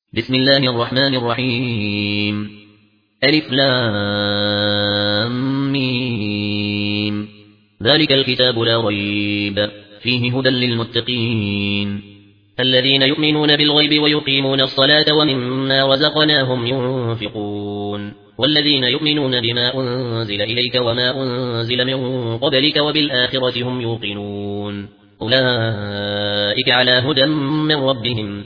بسم الله الرحمن الرحيم. ألف لام ميم. ذلك الكتاب لا ريب فيه هدى للمتقين الذين يؤمنون بالغيب ويقيمون الصلاة ومما رزقناهم ينفقون والذين يؤمنون بما أنزل إليك وما أنزل من قبلك وبالآخرة هم يوقنون أولئك على هدى من ربهم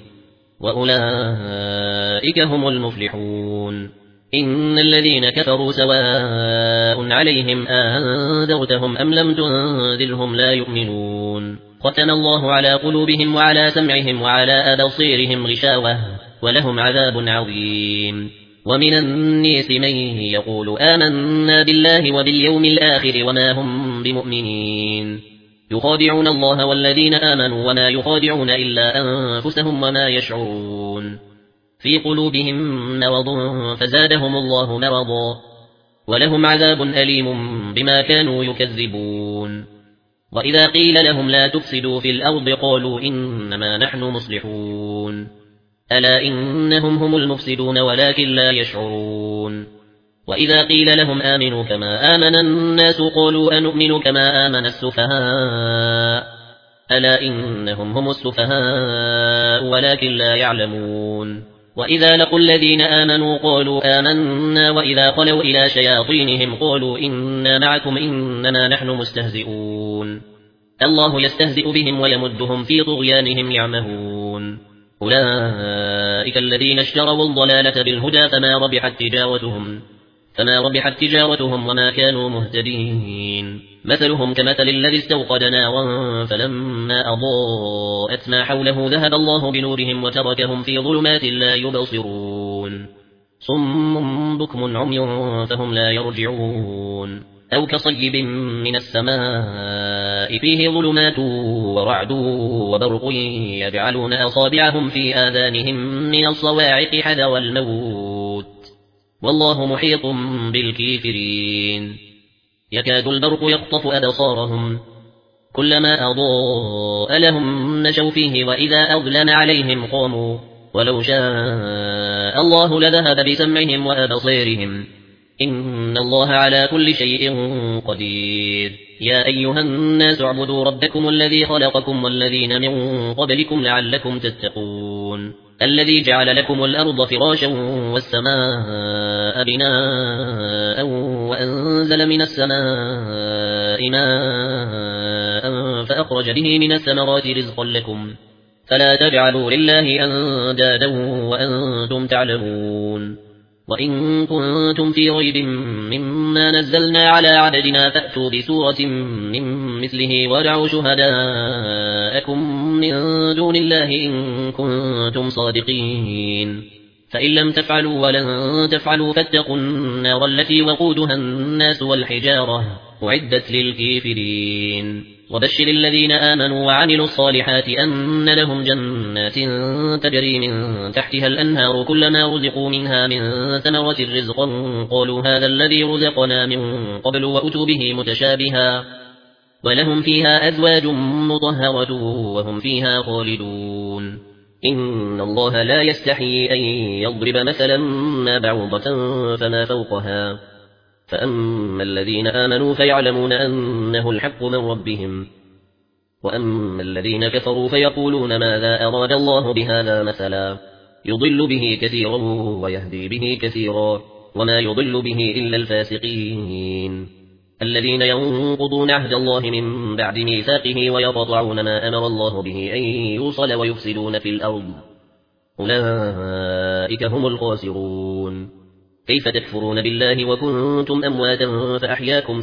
وأولئك هم المفلحون. إن الذين كفروا سواء عليهم أنذرتهم أم لم تنذرهم لا يؤمنون. ختم الله على قلوبهم وعلى سمعهم وعلى أبصيرهم غشاوة ولهم عذاب عظيم. ومن الناس من يقول آمنا بالله وباليوم الآخر وما هم بمؤمنين يخادعون الله والذين آمنوا وما يخادعون إلا أنفسهم وما يشعرون. في قلوبهم مرض فزادهم الله مرضا ولهم عذاب أليم بما كانوا يكذبون. وإذا قيل لهم لا تفسدوا في الأرض قالوا إنما نحن مصلحون ألا إنهم هم المفسدون ولكن لا يشعرون. وإذا قيل لهم آمنوا كما آمن الناس قالوا أنؤمن كما آمن السفهاء ألا إنهم هم السفهاء ولكن لا يعلمون. وإذا لقوا الذين آمنوا قالوا آمنا وإذا خلوا إلى شياطينهم قالوا إنا معكم إنما نحن مستهزئون الله يستهزئ بهم ويمدهم في طغيانهم يعمهون. أولئك الذين اشتروا الضلالة بالهدى فما ربحت تجارتهم وما كانوا مهتدين. مثلهم كمثل الذي استوقد نارا فلما أضاءت ما حوله ذهب الله بنورهم وتركهم في ظلمات لا يبصرون صم بكم عمي فهم لا يرجعون. أو كصيب من السماء فيه ظلمات ورعد وبرق يجعلون أصابعهم في آذانهم من الصواعق حذر الموت والله محيط بالكافرين. يكاد البرق يخطف أبصارهم كلما أضاء لهم مشوا فيه وإذا أظلم عليهم قاموا ولو شاء الله لذهب بسمعهم وأبصيرهم إن الله على كل شيء قدير. يا أيها الناس اعبدوا ربكم الذي خلقكم والذين من قبلكم لعلكم تتقون الذي جعل لكم الأرض فراشا والسماء بناء وأنزل من السماء ماء فأخرج به من الثمرات رزقا لكم فلا تجعلوا لله أندادا وأنتم تعلمون. وإن كنتم في ريب مما نزلنا على عبدنا فأتوا بسورة من مثله وادعوا شهداءكم من دون الله إن كنتم صادقين فإن لم تفعلوا ولن تفعلوا فاتقوا النار التي وقودها الناس والحجارة أعدت للكافرين. وبشر الذين آمنوا وعملوا الصالحات أن لهم جنات تجري من تحتها الأنهار كلما رزقوا منها من ثمرة رزقا قالوا هذا الذي رزقنا من قبل وأتوا به متشابها ولهم فيها أزواج مطهرة وهم فيها خالدون. إن الله لا يستحيي أن يضرب مثلا ما بعوضة فما فوقها فأما الذين آمنوا فيعلمون أنه الحق من ربهم وأما الذين كفروا فيقولون ماذا أراد الله بهذا مثلا يضل به كثيرا ويهدي به كثيرا وما يضل به إلا الفاسقين الذين ينقضون عهد الله من بعد ميثاقه ويقطعون ما أمر الله به أن يوصل ويفسدون في الأرض أولئك هم الخاسرون. كيف تكفرون بالله وكنتم أمواتا فأحياكم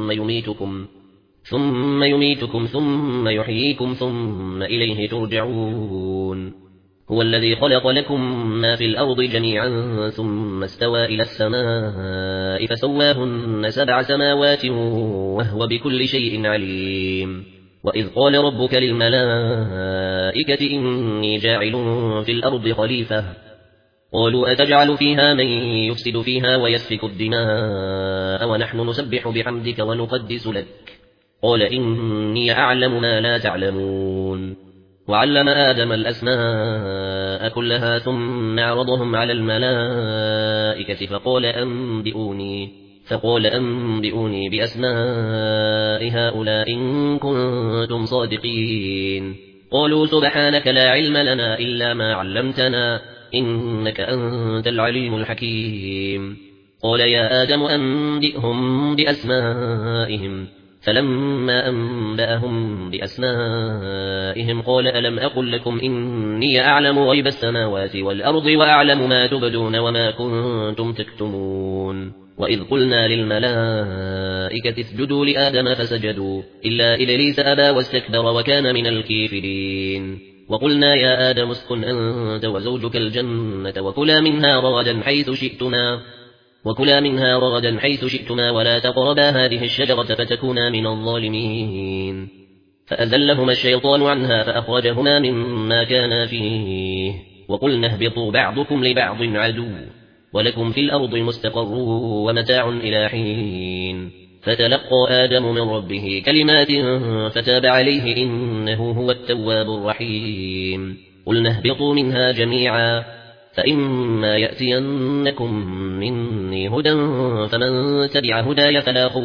ثم يميتكم ثم يحييكم ثم إليه ترجعون. هو الذي خلق لكم ما في الأرض جميعا ثم استوى إلى السماء فسواهن 7 سماوات وهو بكل شيء عليم. وإذ قال ربك للملائكة إني جاعل في الأرض خليفة قالوا أتجعل فيها من يفسد فيها ويسفك الدماء ونحن نسبح بحمدك ونقدس لك قال إني أعلم ما لا تعلمون. وعلم آدم الأسماء السماء كلها ثم عرضهم على الملائكة فقال أنبئوني بأسماء هؤلاء إن كنتم صادقين. قالوا سبحانك لا علم لنا إلا ما علمتنا إنك أنت العليم الحكيم. قال يا آدم أنبئهم بأسمائهم فلما أنبأهم بأسمائهم قال ألم أقل لكم إني أعلم غيب السماوات والأرض وأعلم ما تبدون وما كنتم تكتمون. وإذ قلنا للملائكة اسجدوا لآدم فسجدوا إلا إبليس أبى واستكبر وكان من الكافرين. وقلنا يا آدم اسكن أنت وزوجك الجنة وكلا منها رغدا حيث شئتما ولا تقربا هذه الشجرة فتكونا من الظالمين. فأذلهما الشيطان عنها فأخرجهما مما كانا فيه وقلنا اهبطوا بعضكم لبعض عدو ولكم في الأرض مستقر ومتاع إلى حين. فتلقى آدم من ربه كلمات فتاب عليه إنه هو التواب الرحيم. قلنا اهبطوا منها جميعا فإما يأتينكم مني هدى فمن تبع هداي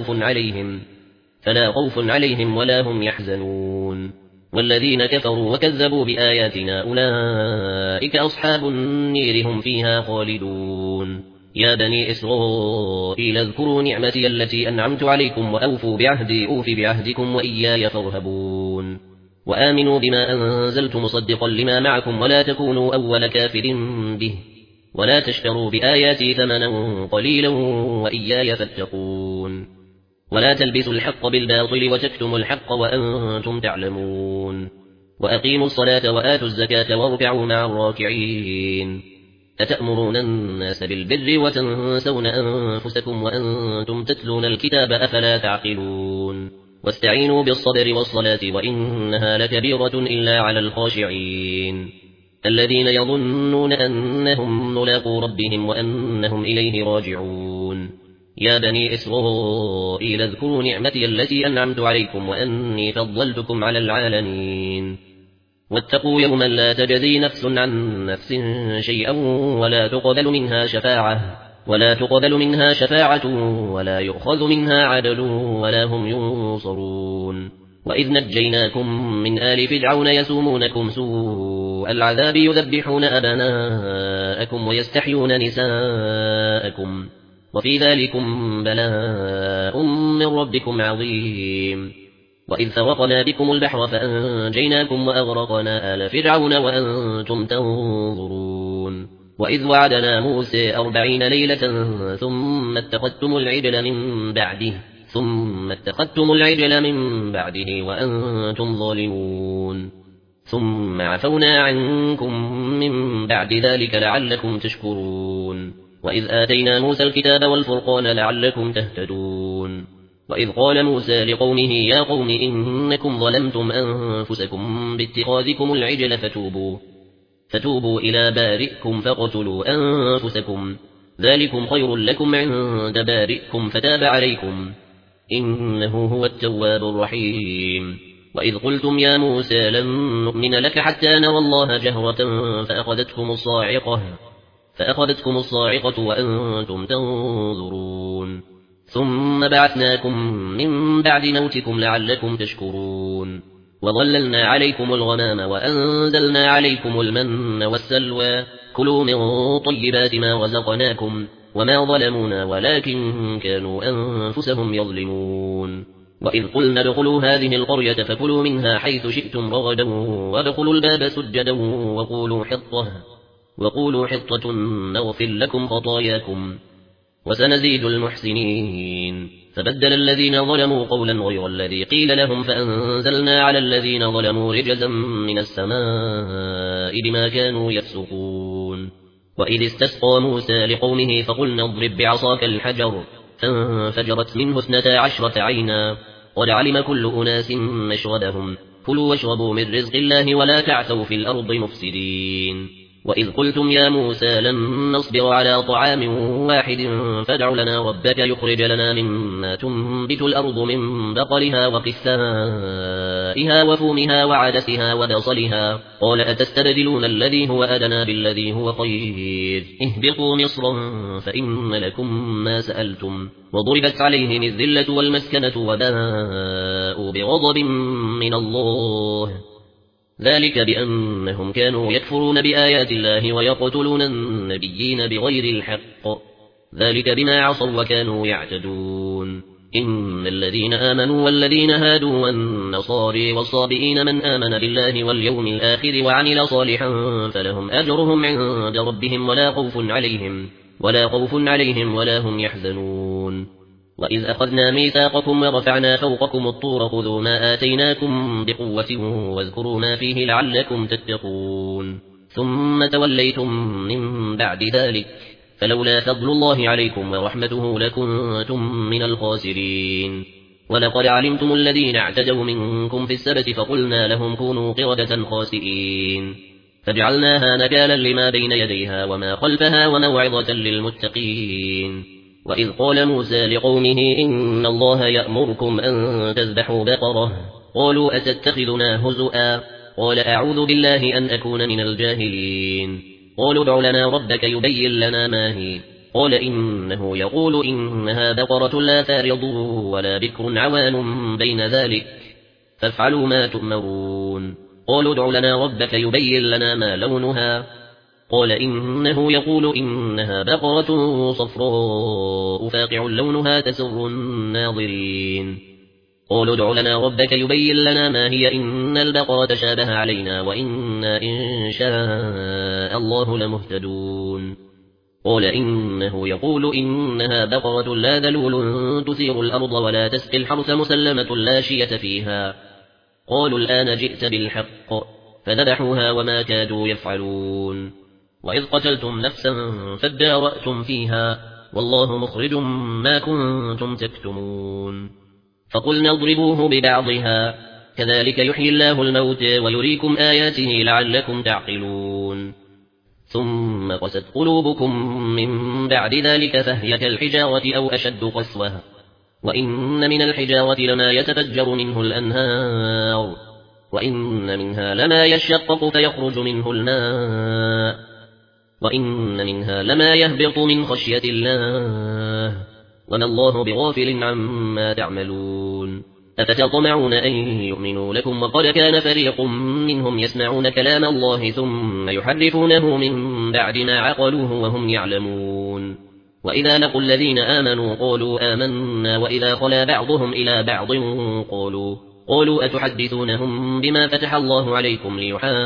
فلا خوف عليهم ولا هم يحزنون. والذين كفروا وكذبوا بآياتنا أولئك أصحاب النير هم فيها خالدون. يا بني إسرائيل اذكروا نعمتي التي أنعمت عليكم وأوفوا بعهدي أوف بعهدكم وإياي فارهبون. وآمنوا بما أنزلت مصدقا لما معكم ولا تكونوا أول كافر به ولا تشتروا بآياتي ثمنا قليلا وإياي فاتقون. ولا تلبسوا الحق بالباطل وتكتموا الحق وأنتم تعلمون. وأقيموا الصلاة وآتوا الزكاة واركعوا مع الراكعين. أتأمرون الناس بالبر وتنسون أنفسكم وأنتم تتلون الكتاب أفلا تعقلون. واستعينوا بالصبر والصلاة وإنها لكبيرة إلا على الخاشعين الذين يظنون أنهم ملاقو ربهم وأنهم إليه راجعون. يا بني إسرائيل اذكروا نعمتي التي أنعمت عليكم وأني فضلتكم على العالمين. واتقوا يوما لا تجزي نفس عن نفس شيئا ولا تقبل منها شفاعة ولا يؤخذ منها عدل ولا هم ينصرون. وإذ نجيناكم من آل فرعون يسومونكم سوء العذاب يذبحون أبناءكم ويستحيون نساءكم وفي ذلكم بلاء من ربكم عظيم. وإذ فرقنا بكم البحر فأنجيناكم وأغرقنا آل فرعون وأنتم تنظرون. وإذ وعدنا موسى 40 ليلة ثم اتخذتم العجل من بعده وأنتم ظالمون. ثم عفونا عنكم من بعد ذلك لعلكم تشكرون. وإذ آتينا موسى الكتاب والفرقان لعلكم تهتدون. وإذ قال موسى لقومه يا قوم إنكم ظلمتم أنفسكم باتخاذكم العجل فتوبوا إلى بارئكم فاقتلوا أنفسكم ذلكم خير لكم عند بارئكم فتاب عليكم إنه هو التواب الرحيم. وإذ قلتم يا موسى لن نؤمن لك حتى نرى الله جهرة فأخذتكم الصاعقة وأنتم تنظرون. ثم بعثناكم من بعد موتكم لعلكم تشكرون. وظللنا عليكم الغمام وأنزلنا عليكم المن والسلوى كلوا من طيبات ما رزقناكم وما ظلمونا ولكن كانوا أنفسهم يظلمون. وإذ قلنا ادخلوا هذه القرية فكلوا منها حيث شئتم رغدا وادخلوا الباب سجدا وقولوا حطة نغفر لكم خطاياكم وسنزيد المحسنين. فبدل الذين ظلموا قولا غير الذي قيل لهم فأنزلنا على الذين ظلموا رجزا من السماء بما كانوا يفسقون. وإذ استسقى موسى لقومه فقلنا اضرب بعصاك الحجر فانفجرت منه 12 عينا قد علم كل أناس مشربهم كلوا واشربوا من رزق الله ولا تعثوا في الأرض مفسدين. وإذ قلتم يا موسى لن نصبر على طعام واحد فادع لنا ربك يخرج لنا مما تنبت الأرض من بقلها وقثائها وفومها وعدسها وبصلها قال أتستبدلون الذي هو أدنى بالذي هو خير اهبطوا مصرا فإن لكم ما سألتم وضربت عليهم الذلة والمسكنة وباءوا بغضب من الله ذلك بأنهم كانوا يكفرون بآيات الله ويقتلون النبيين بغير الحق ذلك بما عصوا وكانوا يعتدون إن الذين آمنوا والذين هادوا والنصاري والصابئين من آمن بالله واليوم الآخر وعمل صالحا فلهم أجرهم عند ربهم ولا خوف عليهم ولا هم يحزنون وإذ أخذنا ميثاقكم ورفعنا فوقكم الطور خذوا ما آتيناكم بقوة واذكروا ما فيه لعلكم تتقون ثم توليتم من بعد ذلك فلولا فضل الله عليكم ورحمته لكنتم من الخاسرين ولقد علمتم الذين اعتدوا منكم في السبت فقلنا لهم كونوا قردة خاسئين فجعلناها نكالا لما بين يديها وما خلفها وموعظة للمتقين وإذ قال موسى لقومه إن الله يأمركم أن تذبحوا بقرة قالوا أتتخذنا هزؤا قال أعوذ بالله أن أكون من الجاهلين قالوا ادع لنا ربك يبين لنا ما هي قال إنه يقول إنها بقرة لا فارض ولا بكر عوان بين ذلك فافعلوا ما تؤمرون قالوا ادع لنا ربك يبين لنا ما لونها قال إنه يقول إنها بقرة صفراء فاقع لونها تسر الناظرين قالوا ادع لنا ربك يبين لنا ما هي إن البقرة شابه علينا وإنا إن شاء الله لمهتدون قال إنه يقول إنها بقرة لا ذلول تثير الأرض ولا تسقي الحرث مسلمة لا شية فيها قالوا الآن جئت بالحق فذبحوها وما كادوا يفعلون وإذ قتلتم نفسا فادارأتم فيها والله مخرج ما كنتم تكتمون فقلنا اضربوه ببعضها كذلك يحيي الله الموت ويريكم آياته لعلكم تعقلون ثم قست قلوبكم من بعد ذلك فهي كالحجارة أو أشد قسوة وإن من الحجارة لما يتفجر منه الأنهار وإن منها لما يشقق فيخرج منه الماء وإن منها لما يهبط من خشية الله وما الله بغافل عما تعملون أفتطمعون أن يؤمنوا لكم وقد كان فريق منهم يسمعون كلام الله ثم يحرفونه من بعد ما عقلوه وهم يعلمون وإذا لقوا الذين آمنوا قالوا آمنا وإذا خلا بعضهم إلى بعض قالوا أتحدثونهم بما فتح الله عليكم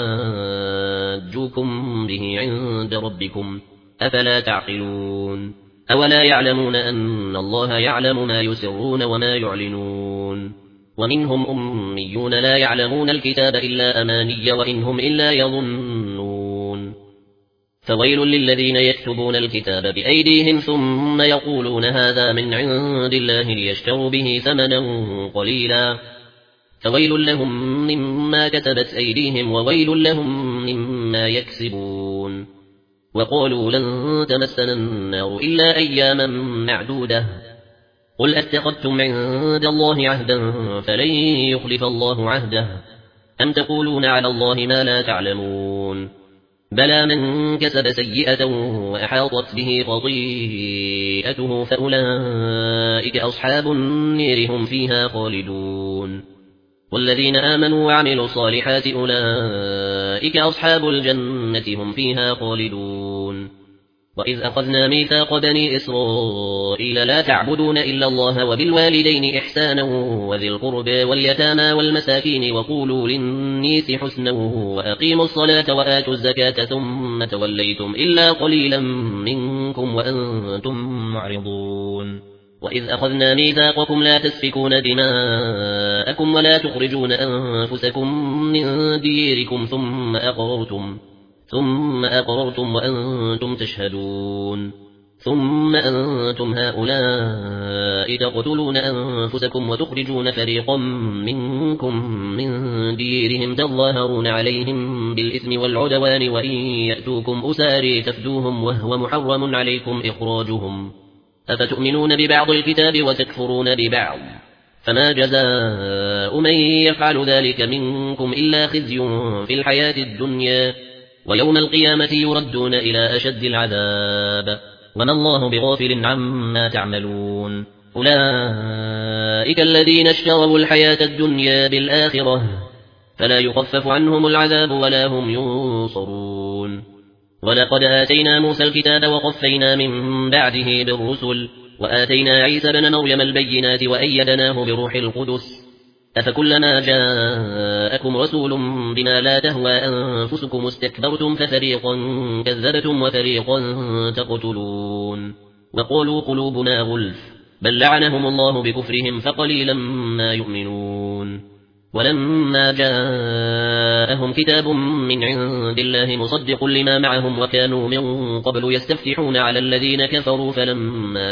ليحاجوكم به عند ربكم أفلا تعقلون أولا يعلمون أن الله يعلم ما يسرون وما يعلنون ومنهم أميون لا يعلمون الكتاب إلا أماني وإنهم إلا يظنون فويل للذين يكتبون الكتاب بأيديهم ثم يقولون هذا من عند الله ليشتروا به ثمنا قليلا فويل لهم مما كتبت أيديهم وويل لهم مما يكسبون وقالوا لن تمسنا النار إلا أياما معدودة قل أتخذتم عند الله عهدا فلن يخلف الله عهده أم تقولون على الله ما لا تعلمون بلى من كسب سيئة وأحاطت به خطيئته فأولئك أصحاب النير هم فيها خالدون والذين آمنوا وعملوا الصالحات أولئك أصحاب الجنة هم فيها خالدون وإذ أخذنا ميثاق بني إسرائيل لا تعبدون إلا الله وبالوالدين إحسانا وذي القربى واليتامى والمساكين وقولوا للناس حسنا وأقيموا الصلاة وآتوا الزكاة ثم توليتم إلا قليلا منكم وأنتم معرضون وإذ أخذنا ميثاقكم لا تسفكون دماءكم ولا تخرجون أنفسكم من ديركم ثم أقررتم وأنتم تشهدون ثم أنتم هؤلاء تقتلون أنفسكم وتخرجون فريقا منكم من ديرهم تظاهرون عليهم بالإثم والعدوان وإن يأتوكم أساري تفدوهم وهو محرم عليكم إخراجهم أفتؤمنون ببعض الكتاب وتكفرون ببعض فما جزاء من يفعل ذلك منكم إلا خزي في الحياة الدنيا ويوم القيامة يردون إلى أشد العذاب وما الله بغافل عما تعملون أولئك الذين اشتروا الحياة الدنيا بالآخرة فلا يخفف عنهم العذاب ولا هم ينصرون ولقد آتينا موسى الكتاب وقفينا من بعده بالرسل وآتينا عيسى بن مريم البينات وأيدناه بروح القدس أفكلما جاءكم رسول بما لا تهوى أنفسكم استكبرتم ففريقا كذبتم وفريقا تقتلون وقالوا قلوبنا غلف بل لعنهم الله بكفرهم فقليلا ما يؤمنون ولما جاءهم كتاب من عند الله مصدق لما معهم وكانوا من قبل يستفتحون على الذين كفروا فلما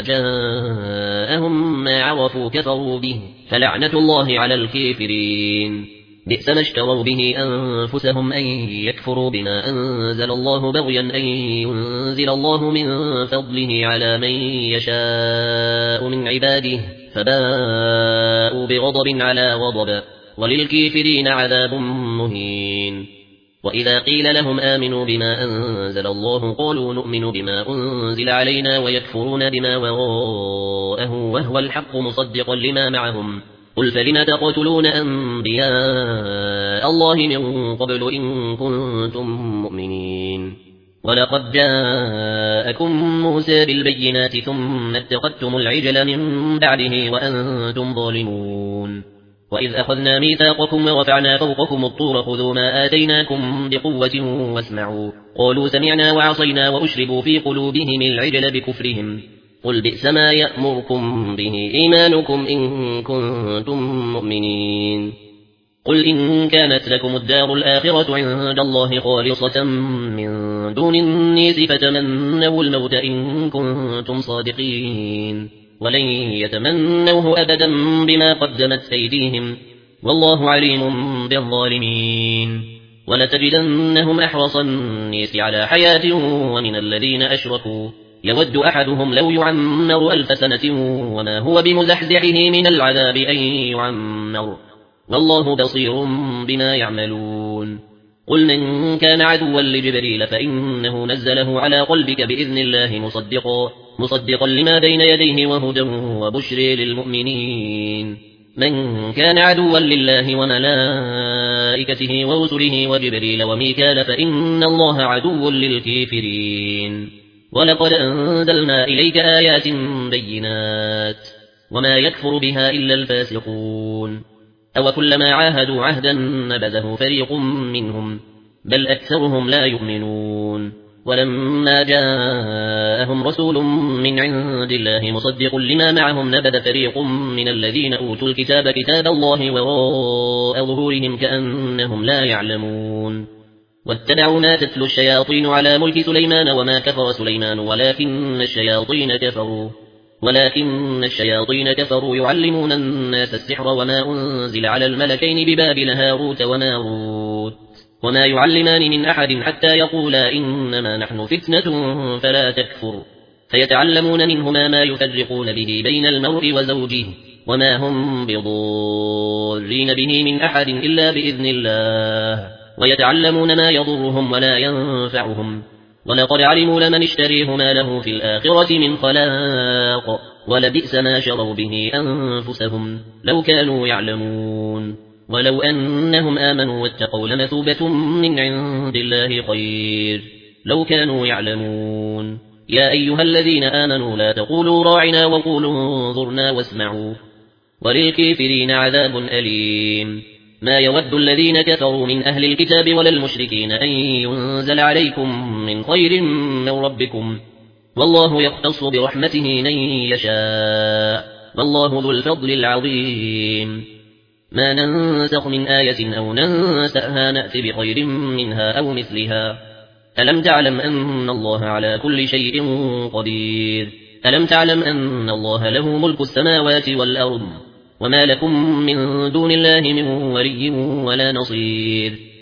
جاءهم ما عرفوا كفروا به فلعنة الله على الكافرين بئس ما اشتروا به أنفسهم أن يكفروا بما أنزل الله بغيا أن ينزل الله من فضله على من يشاء من عباده فباءوا بغضب على غضب وللكافرين عذاب مهين وإذا قيل لهم آمنوا بما أنزل الله قالوا نؤمن بما أنزل علينا ويكفرون بما وراءه وهو الحق مصدقا لما معهم قل فلم تقتلون أنبياء الله من قبل إن كنتم مؤمنين ولقد جاءكم موسى بالبينات ثم اتخذتم العجل من بعده وأنتم ظالمون وإذ أخذنا ميثاقكم ورفعنا فوقكم الطور خذوا ما آتيناكم بقوة واسمعوا قالوا سمعنا وعصينا وأشربوا في قلوبهم العجل بكفرهم قل بئس ما يأمركم به إيمانكم إن كنتم مؤمنين قل إن كانت لكم الدار الآخرة عند الله خالصة من دون الناس فتمنوا الموت إن كنتم صادقين ولن يتمنوه أبدا بما قدمت أيديهم والله عليم بالظالمين ولتجدنهم أحرص الناس على حياة ومن الذين أشركوا يود أحدهم لو يعمر 1000 سنة وما هو بمزحزحه من العذاب أن يعمر والله بصير بما يعملون قل من كان عدوا لجبريل فإنه نزله على قلبك بإذن الله مصدقا لما بين يديه وهدى وبشر للمؤمنين من كان عدوا لله وملائكته ورسله وجبريل وميكال فإن الله عدو للكافرين ولقد أنزلنا إليك آيات بينات وما يكفر بها إلا الفاسقون أو كلما عاهدوا عهدا نبذه فريق منهم بل أكثرهم لا يؤمنون ولما جاءهم رسول من عند الله مصدق لما معهم نبذ فريق من الذين أوتوا الكتاب كتاب الله وراء ظهورهم كأنهم لا يعلمون واتبعوا ما تتلو الشياطين على ملك سليمان وما كفر سليمان ولكن الشياطين كفروا يعلمون الناس السحر وما أنزل على الملكين ببابل هاروت وماروت وما يعلمان من أحد حتى يقولا إنما نحن فتنة فلا تكفر فيتعلمون منهما ما يفرقون به بين المرء وزوجه وما هم بضارين به من أحد إلا بإذن الله ويتعلمون ما يضرهم ولا ينفعهم ولقد علموا لمن اشتريه ما له في الآخرة من خلاق ولبئس ما شروا به أنفسهم لو كانوا يعلمون ولو أنهم آمنوا واتقوا لمثوبة من عند الله خير لو كانوا يعلمون يا أيها الذين آمنوا لا تقولوا راعنا وقولوا انظرنا واسمعوا وللكافرين عذاب أليم ما يود الذين كفروا من أهل الكتاب ولا المشركين أن ينزل عليكم من خير من ربكم والله يختص برحمته من يشاء والله ذو الفضل العظيم ما ننسخ من آية أو ننسأها نأت بخير منها أو مثلها ألم تعلم أن الله على كل شيء قدير ألم تعلم أن الله له ملك السماوات والأرض وما لكم من دون الله من ولي ولا نصير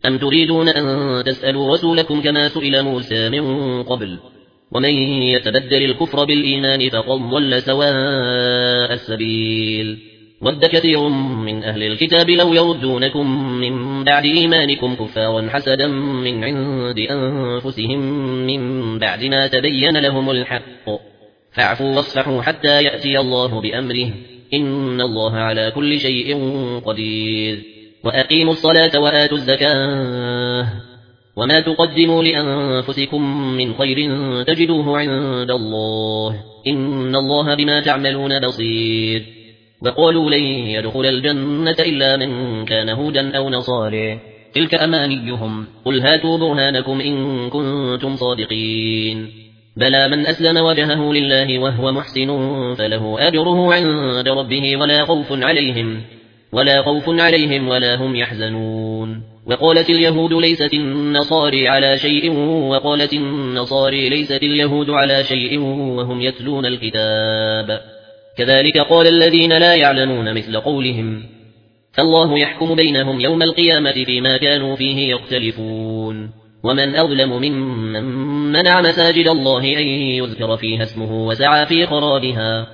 أم تريدون أن تسألوا رسولكم كما سئل موسى من قبل ومن يتبدل الكفر بالإيمان فقد ضل سواء السبيل ود كثير من أهل الكتاب لو يردونكم من بعد إيمانكم كفارا حسدا من عند أنفسهم من بعد ما تبين لهم الحق فاعفوا واصفحوا حتى يأتي الله بأمره إن الله على كل شيء قدير وأقيموا الصلاة وآتوا الزكاة وما تقدموا لأنفسكم من خير تجدوه عند الله إن الله بما تعملون بصير وقالوا لن يدخل الجنة إلا من كان هودا أو نصارى تلك أمانيهم قل هاتوا برهانكم إن كنتم صادقين بلى من أسلم وجهه لله وهو محسن فله أجره عند ربه ولا خوف عليهم ولا هم يحزنون وقالت اليهود ليست النصارى على شيء وقالت النصارى ليست اليهود على شيء وهم يتلون الكتاب كذلك قال الذين لا يعلمون مثل قولهم فالله يحكم بينهم يوم القيامة فيما كانوا فيه يختلفون ومن أظلم ممن منع مساجد الله أن يذكر فيها اسمه وسعى في خرابها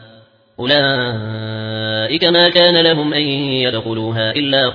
أولئك ما كان لهم أن يدخلوها إلا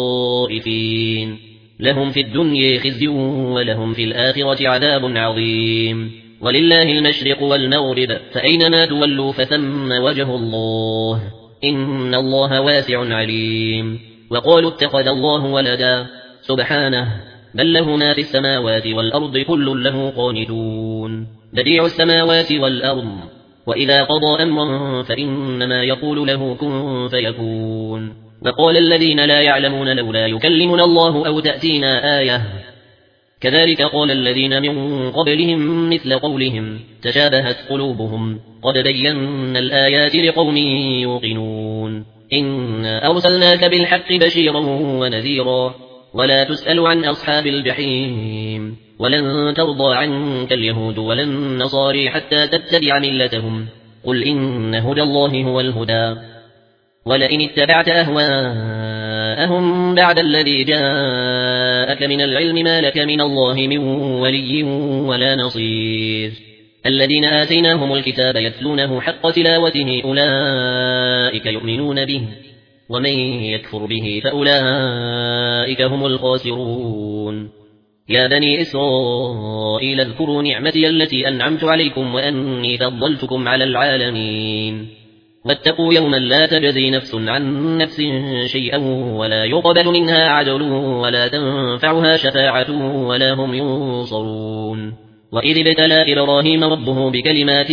خائفين لهم في الدنيا خزي ولهم في الآخرة عذاب عظيم ولله المشرق والمغرب فأينما تولوا فثم وجه الله إن الله واسع عليم وقالوا اتخذ الله ولدا سبحانه بل له ما في السماوات والأرض كل له قانتون بديع السماوات والأرض وإذا قضى أمرا فإنما يقول له كن فيكون وقال الذين لا يعلمون لولا يكلمنا الله أو تأتينا آية كذلك قال الذين من قبلهم مثل قولهم تشابهت قلوبهم قد بينا الآيات لقوم يوقنون إنا أرسلناك بالحق بشيرا ونذيرا ولا تسأل عن أصحاب الجحيم ولن ترضى عنك اليهود ولا النصارى حتى تتبع ملتهم قل إن هدى الله هو الهدى ولئن اتبعت أهواءهم بعد الذي جاءك من العلم ما لك من الله من ولي ولا نصير الذين آتيناهم الكتاب يتلونه حق تلاوته أولئك يؤمنون به ومن يكفر به فأولئك هم الخاسرون يا بني إسرائيل اذكروا نعمتي التي أنعمت عليكم وأني فضلتكم على العالمين واتقوا يوما لا تجزي نفس عن نفس شيئا ولا يقبل منها عدل ولا تنفعها شفاعة ولا هم ينصرون وإذ ابتلى إبراهيم ربه بكلمات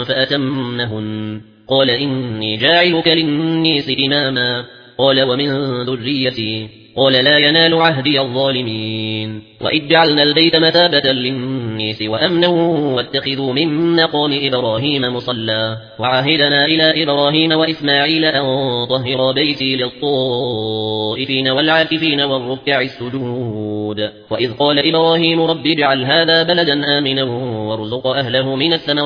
فأتمهن قال إني جاعلك للناس إماما قال ومن ذريتي قال لا ينال عهدي الظالمين وإذ جعلنا البيت مثابة للناس وأمنا واتخذوا من مقام إبراهيم مصلى وعهدنا إلى إبراهيم وإسماعيل أن طهر بيتي للطائفين والعاكفين والركع السجود وإذ قال إبراهيم رب اجعل هذا بلدا آمنا وارزق أهله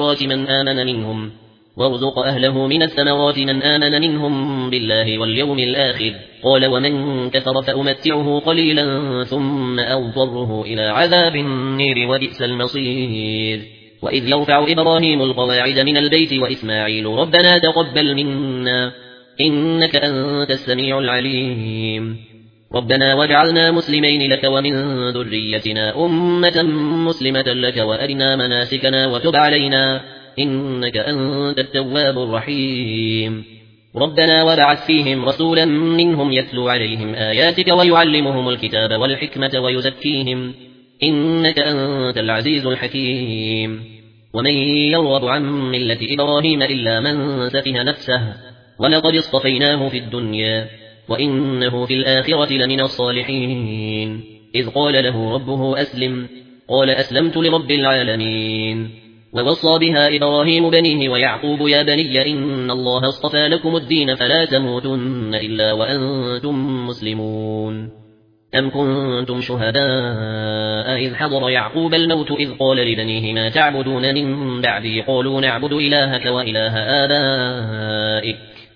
من الثمرات من آمن منهم بالله واليوم الآخر قال ومن كفر فأمتعه قليلا ثم أضطره إلى عذاب النير وبئس المصير وإذ يرفع إبراهيم القواعد من البيت وإسماعيل ربنا تقبل منا إنك أنت السميع العليم ربنا واجعلنا مسلمين لك ومن ذريتنا أمة مسلمة لك وأرنا مناسكنا وتب علينا إنك أنت التواب الرحيم ربنا وابعث فيهم رسولا منهم يتلو عليهم آياتك ويعلمهم الكتاب والحكمة ويزكيهم إنك أنت العزيز الحكيم ومن يرغب عن ملة إبراهيم إلا من سفه نفسه ولقد اصطفيناه في الدنيا وإنه في الآخرة لمن الصالحين إذ قال له ربه أسلم قال أسلمت لرب العالمين ووصى بها إبراهيم بنيه ويعقوب يا بني إن الله اصطفى لكم الدين فلا تموتن إلا وأنتم مسلمون أم كنتم شهداء إذ حضر يعقوب الموت إذ قال لبنيه ما تعبدون من بعدي قالوا نعبد إلهك وإله آبائك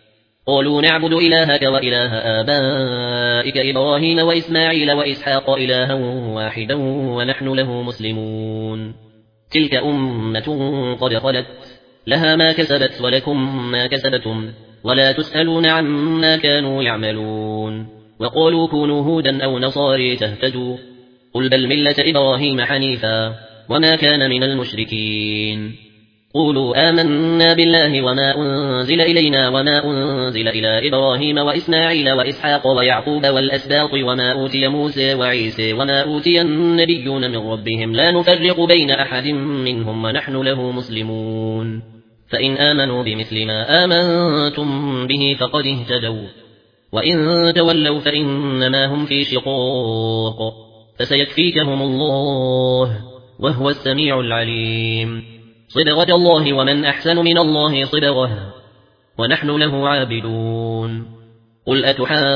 قالوا نعبد إلهك وإله آبائك إبراهيم وإسماعيل وإسحاق إلها واحدا ونحن له مسلمون تلك أمة قد خلت لها ما كسبت ولكم ما كسبتم ولا تسألون عما كانوا يعملون وقالوا كونوا هودا أو نصاري تهتدوا قل بل ملة إبراهيم حنيفا وما كان من المشركين قولوا آمنا بالله وما أنزل إلينا وما أنزل إلى إبراهيم وإسماعيل وإسحاق ويعقوب والأسباط وما أوتي موسى وعيسى وما أوتي النبيون من ربهم لا نفرق بين أحد منهم ونحن له مسلمون فإن آمنوا بمثل ما آمنتم به فقد اهتدوا وإن تولوا فإنما هم في شقاق فسيكفيكهم الله وهو السميع العليم صبغة الله ومن أحسن من الله صبغة ونحن له عابدون قل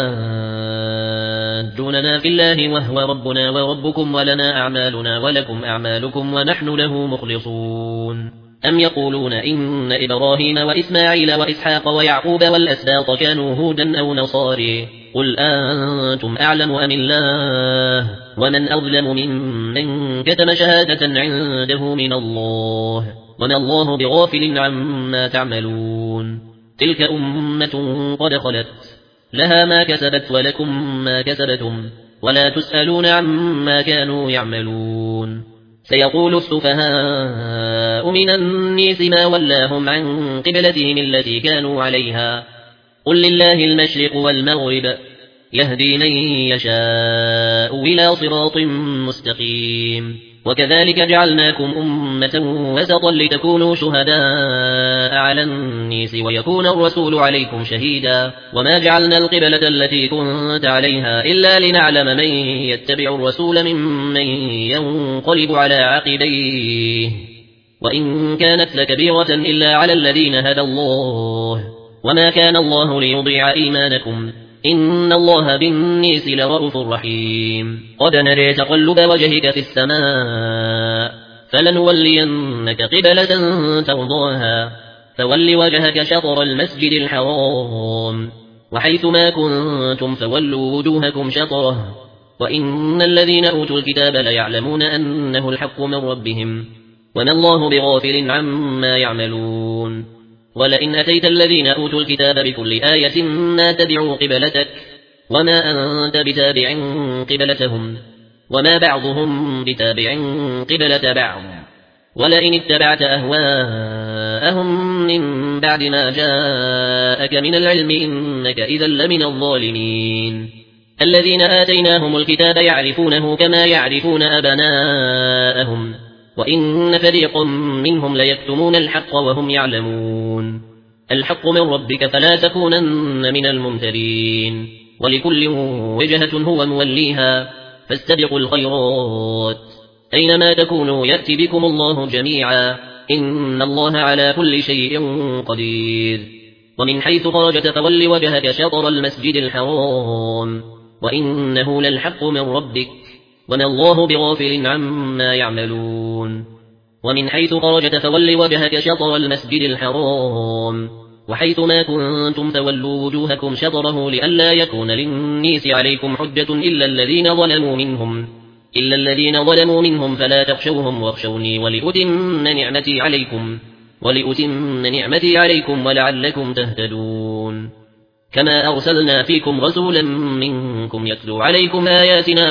أتحاجوننا في الله وهو ربنا وربكم ولنا أعمالنا ولكم أعمالكم ونحن له مخلصون أم يقولون إن إبراهيم وإسماعيل وإسحاق ويعقوب والأسباط كانوا هودا أو نصاري قل أنتم أعلم أم الله ومن أظلم ممن كتم شهادة عنده من الله وما الله بغافل عما تعملون تلك أمة قد خلت لها ما كسبت ولكم ما كسبتم ولا تسألون عما كانوا يعملون سيقول السفهاء من الناس ما ولاهم عن قبلتهم التي كانوا عليها قل لله المشرق والمغرب يهدي من يشاء إلى صراط مستقيم وكذلك جعلناكم أمة وسطا لتكونوا شهداء على الناس ويكون الرسول عليكم شهيدا وما جعلنا القبلة التي كنت عليها إلا لنعلم من يتبع الرسول ممن ينقلب على عقبيه وإن كانت لكبيرة إلا على الذين هدى الله وما كان الله ليضيع إيمانكم إن الله بالناس لرؤوف رحيم قد نرى تقلب وجهك في السماء فلنولينك قبلة ترضاها فول وجهك شطر المسجد الحرام وحيث ما كنتم فولوا وجوهكم شطره وإن الذين أوتوا الكتاب ليعلمون أنه الحق من ربهم وما الله بغافل عما يعملون ولئن أتيت الذين أوتوا الكتاب بكل آية ما تبعوا قبلتك وما أنت بتابع قبلتهم وما بعضهم بتابع قبلة بعض ولئن اتبعت أهواءهم من بعد ما جاءك من العلم إنك إذا لمن الظالمين الذين آتيناهم الكتاب يعرفونه كما يعرفون أبناءهم وإن فريق منهم ليكتمون الحق وهم يعلمون الحق من ربك فلا تكونن من الممترين ولكل وجهة هو موليها فاستبقوا الخيرات أينما تكونوا يأتي بكم الله جميعا إن الله على كل شيء قدير ومن حيث خرجت فول وجهك شطر المسجد الحرام وإنه للحق من ربك وما الله بغافل عما يعملون ومن حيث خرجت فول وجهك شطر المسجد الحرام وحيث ما كنتم فولوا وجوهكم شطره لئلا يكون للناس عليكم حجة إلا الذين ظلموا منهم فلا تخشوهم واخشوني ولأتم نعمتي عليكم ولعلكم تهتدون كما أرسلنا فيكم رسولا منكم يتلو عليكم آياتنا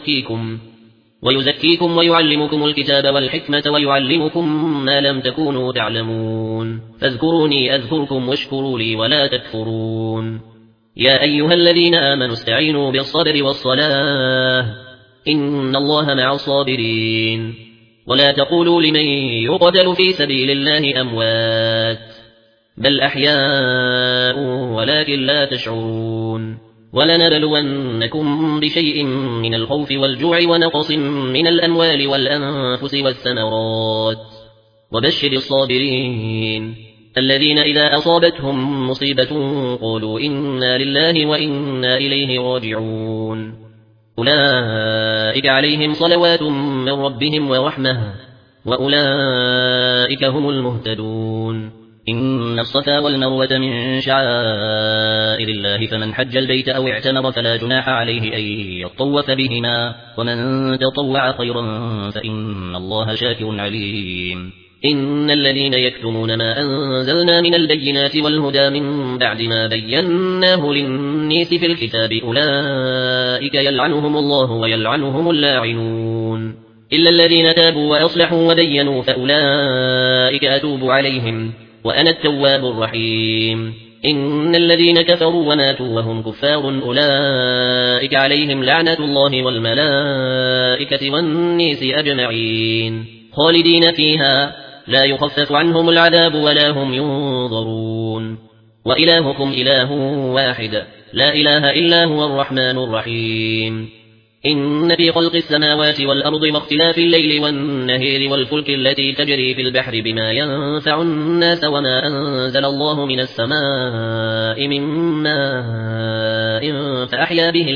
ويزكيكم ويعلمكم الكتاب والحكمة ويعلمكم ما لم تكونوا تعلمون فاذكروني أذكركم واشكروا لي ولا تكفرون يا أيها الذين آمنوا استعينوا بالصبر والصلاة إن الله مع الصابرين ولا تقولوا لمن يقتل في سبيل الله أموات بل أحياء ولكن لا تشعرون ولنبلونكم بشيء من الخوف والجوع ونقص من الأموال والأنفس والثمرات وبشر الصابرين الذين إذا أصابتهم مصيبة قالوا إنا لله وإنا إليه راجعون أولئك عليهم صلوات من ربهم ورحمة وأولئك هم المهتدون إن الصفا والمروة من شعائر الله فمن حج البيت أو اعتمر فلا جناح عليه أن يطوف بهما ومن تطوع خيرا فإن الله شاكر عليم إن الذين يكتمون ما أنزلنا من البينات والهدى من بعد ما بيناه للناس في الكتاب أولئك يلعنهم الله ويلعنهم اللاعنون إلا الذين تابوا وأصلحوا وبينوا فأولئك أتوب عليهم وأنا التواب الرحيم إن الذين كفروا وماتوا وهم كفار أولئك عليهم لعنة الله والملائكة والناس أجمعين خالدين فيها لا يخفف عنهم العذاب ولا هم ينظرون وإلهكم إله واحد لا إله إلا هو الرحمن الرحيم إن في خلق السماوات والأرض واختلاف الليل والنهار والفلك التي تجري في البحر بما ينفع الناس وما أنزل الله من السماء من ماء فأحيا به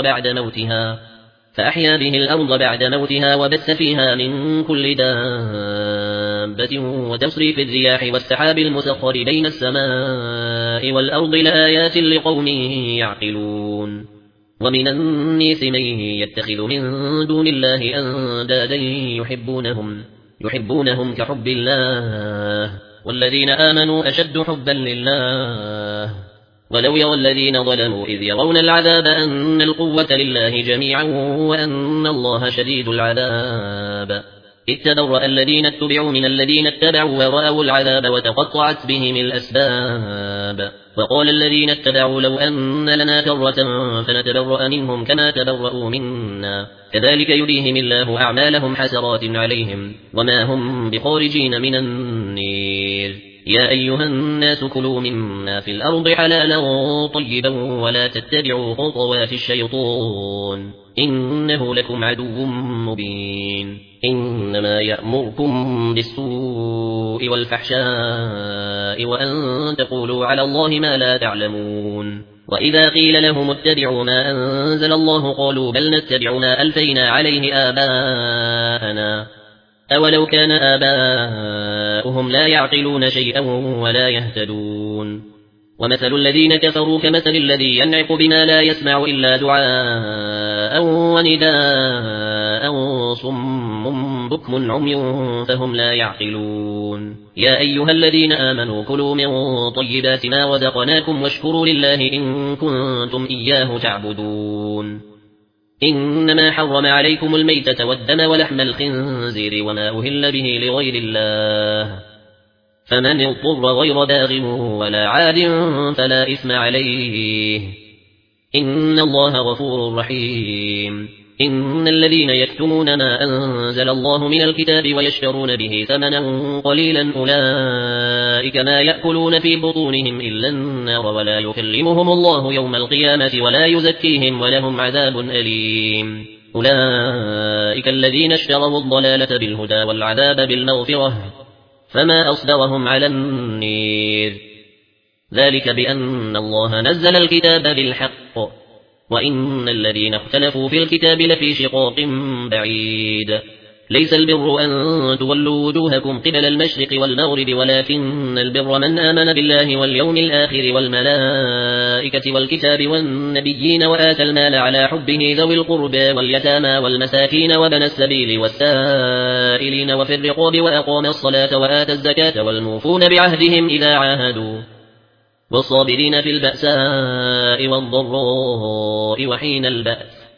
الأرض بعد موتها وبث فيها من كل دابة وتصريف الرياح والسحاب المسخر بين السماء والأرض لآيات لقوم يعقلون ومن الناس من يتخذ من دون الله أندادا يحبونهم كحب الله والذين آمنوا أشد حبا لله ولو يرى الذين ظلموا إذ يرون العذاب أن القوة لله جميعا وأن الله شديد العذاب إذ تبرأ الذين اتبعوا من الذين اتبعوا ورأوا العذاب وتقطعت بهم الأسباب وقال الذين اتبعوا لو أن لنا كرة فنتبرأ منهم كما تبرأوا منا كذلك يريهم الله أعمالهم حسرات عليهم وما هم بخارجين من النار يا أيها الناس كلوا مما في الأرض حلالا طيبا ولا تتبعوا خطوات الشيطان إنه لكم عدو مبين إنما يأمركم بالسوء والفحشاء وأن تقولوا على الله ما لا تعلمون وإذا قيل لهم اتبعوا ما أنزل الله قالوا بل نتبع ما ألفينا عليه آباءنا أولو كان آباؤهم لا يعقلون شيئا ولا يهتدون ومثل الذين كفروا كمثل الذي ينعق بما لا يسمع إلا دعاء ونداء صم بكم عمي فهم لا يعقلون يا أيها الذين آمنوا كلوا من طيبات ما رزقناكم واشكروا لله إن كنتم إياه تعبدون إنما حرم عليكم الميتة والدم ولحم الخنزير وما أهل به لغير الله فمن اضطر غير باغ ولا عاد فلا إثم عليه إن الله غفور رحيم إن الذين يكتمون ما أنزل الله من الكتاب ويشترون به ثمنا قليلا أولئك ما يأكلون في بطونهم إلا النار ولا يكلمهم الله يوم القيامة ولا يزكيهم ولهم عذاب أليم أولئك الذين اشتروا الضلالة بالهدى والعذاب بالمغفرة فما أصبرهم على النير ذلك بأن الله نزل الكتاب بالحق وإن الذين اختلفوا في الكتاب لفي شقاق بعيد ليس البر أن تولوا وجوهكم قبل المشرق والمغرب ولكن البر من آمن بالله واليوم الآخر والملائكة والكتاب والنبيين وآتى المال على حبه ذوي القربى واليتامى والمساكين وابن السبيل والسائلين وفي الرقاب وأقام الصلاة وآتى الزكاة والموفون بعهدهم إذا عاهدوا والصابرين في البأساء والضراء وحين البأس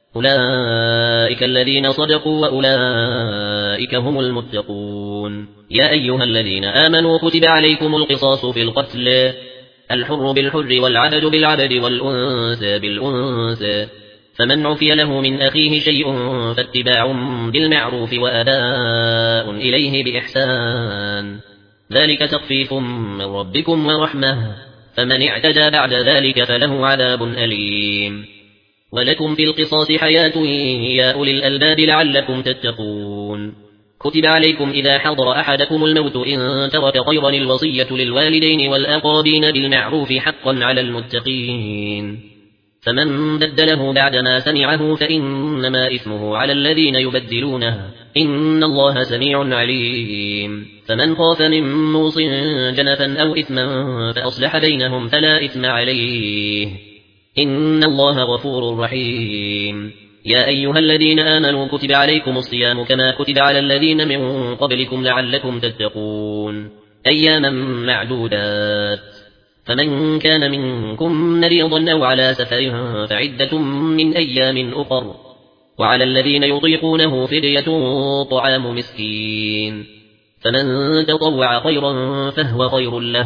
أولئك الذين صدقوا وأولئك هم المتقون يا أيها الذين آمنوا كتب عليكم القصاص في القتل الحر بالحر والعبد بالعبد والأنثى بالأنثى فمن عفي له من أخيه شيء فاتباع بالمعروف وأداء إليه بإحسان ذلك تخفيف من ربكم ورحمة فمن اعتدى بعد ذلك فله عذاب أليم ولكم في القصاص حياة يا أولي الألباب لعلكم تتقون كتب عليكم إذا حضر أحدكم الموت إن ترك خيرا الوصية للوالدين والأقربين بالمعروف حقا على المتقين فمن بدله بعدما سمعه فإنما إثمه على الذين يبدلونه إن الله سميع عليم فمن خاف من موص جنفا أو إثما فأصلح بينهم فلا إثم عليه إن الله غفور رحيم يا أيها الذين آمنوا كتب عليكم الصيام كما كتب على الذين من قبلكم لعلكم تتقون أياما معدودات فمن كان منكم مريضا أو على سفر فعدة من أيام أخر وعلى الذين يطيقونه فدية طعام مسكين فمن تطوع خيرا فهو خير له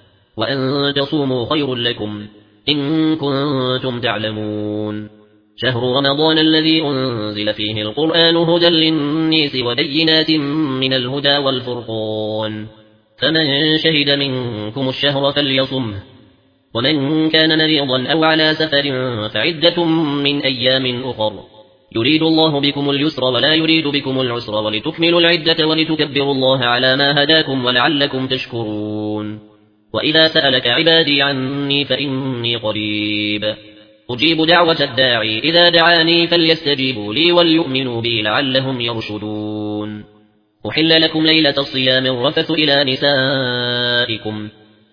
وأن تصوموا خير لكم إن كنتم تعلمون شهر رمضان الذي أنزل فيه القرآن هدى للناس وبينات من الهدى والفرقان فمن شهد منكم الشهر فليصمه ومن كان مريضا أو على سفر فعدة من أيام أخر يريد الله بكم اليسر ولا يريد بكم العسر ولتكملوا العدة ولتكبروا الله على ما هداكم ولعلكم تشكرون وإذا سألك عبادي عني فإني قريب أجيب دعوة الداعي إذا دعاني فليستجيبوا لي وليؤمنوا بي لعلهم يرشدون أحل لكم ليلة الصيام الرفث إلى نسائكم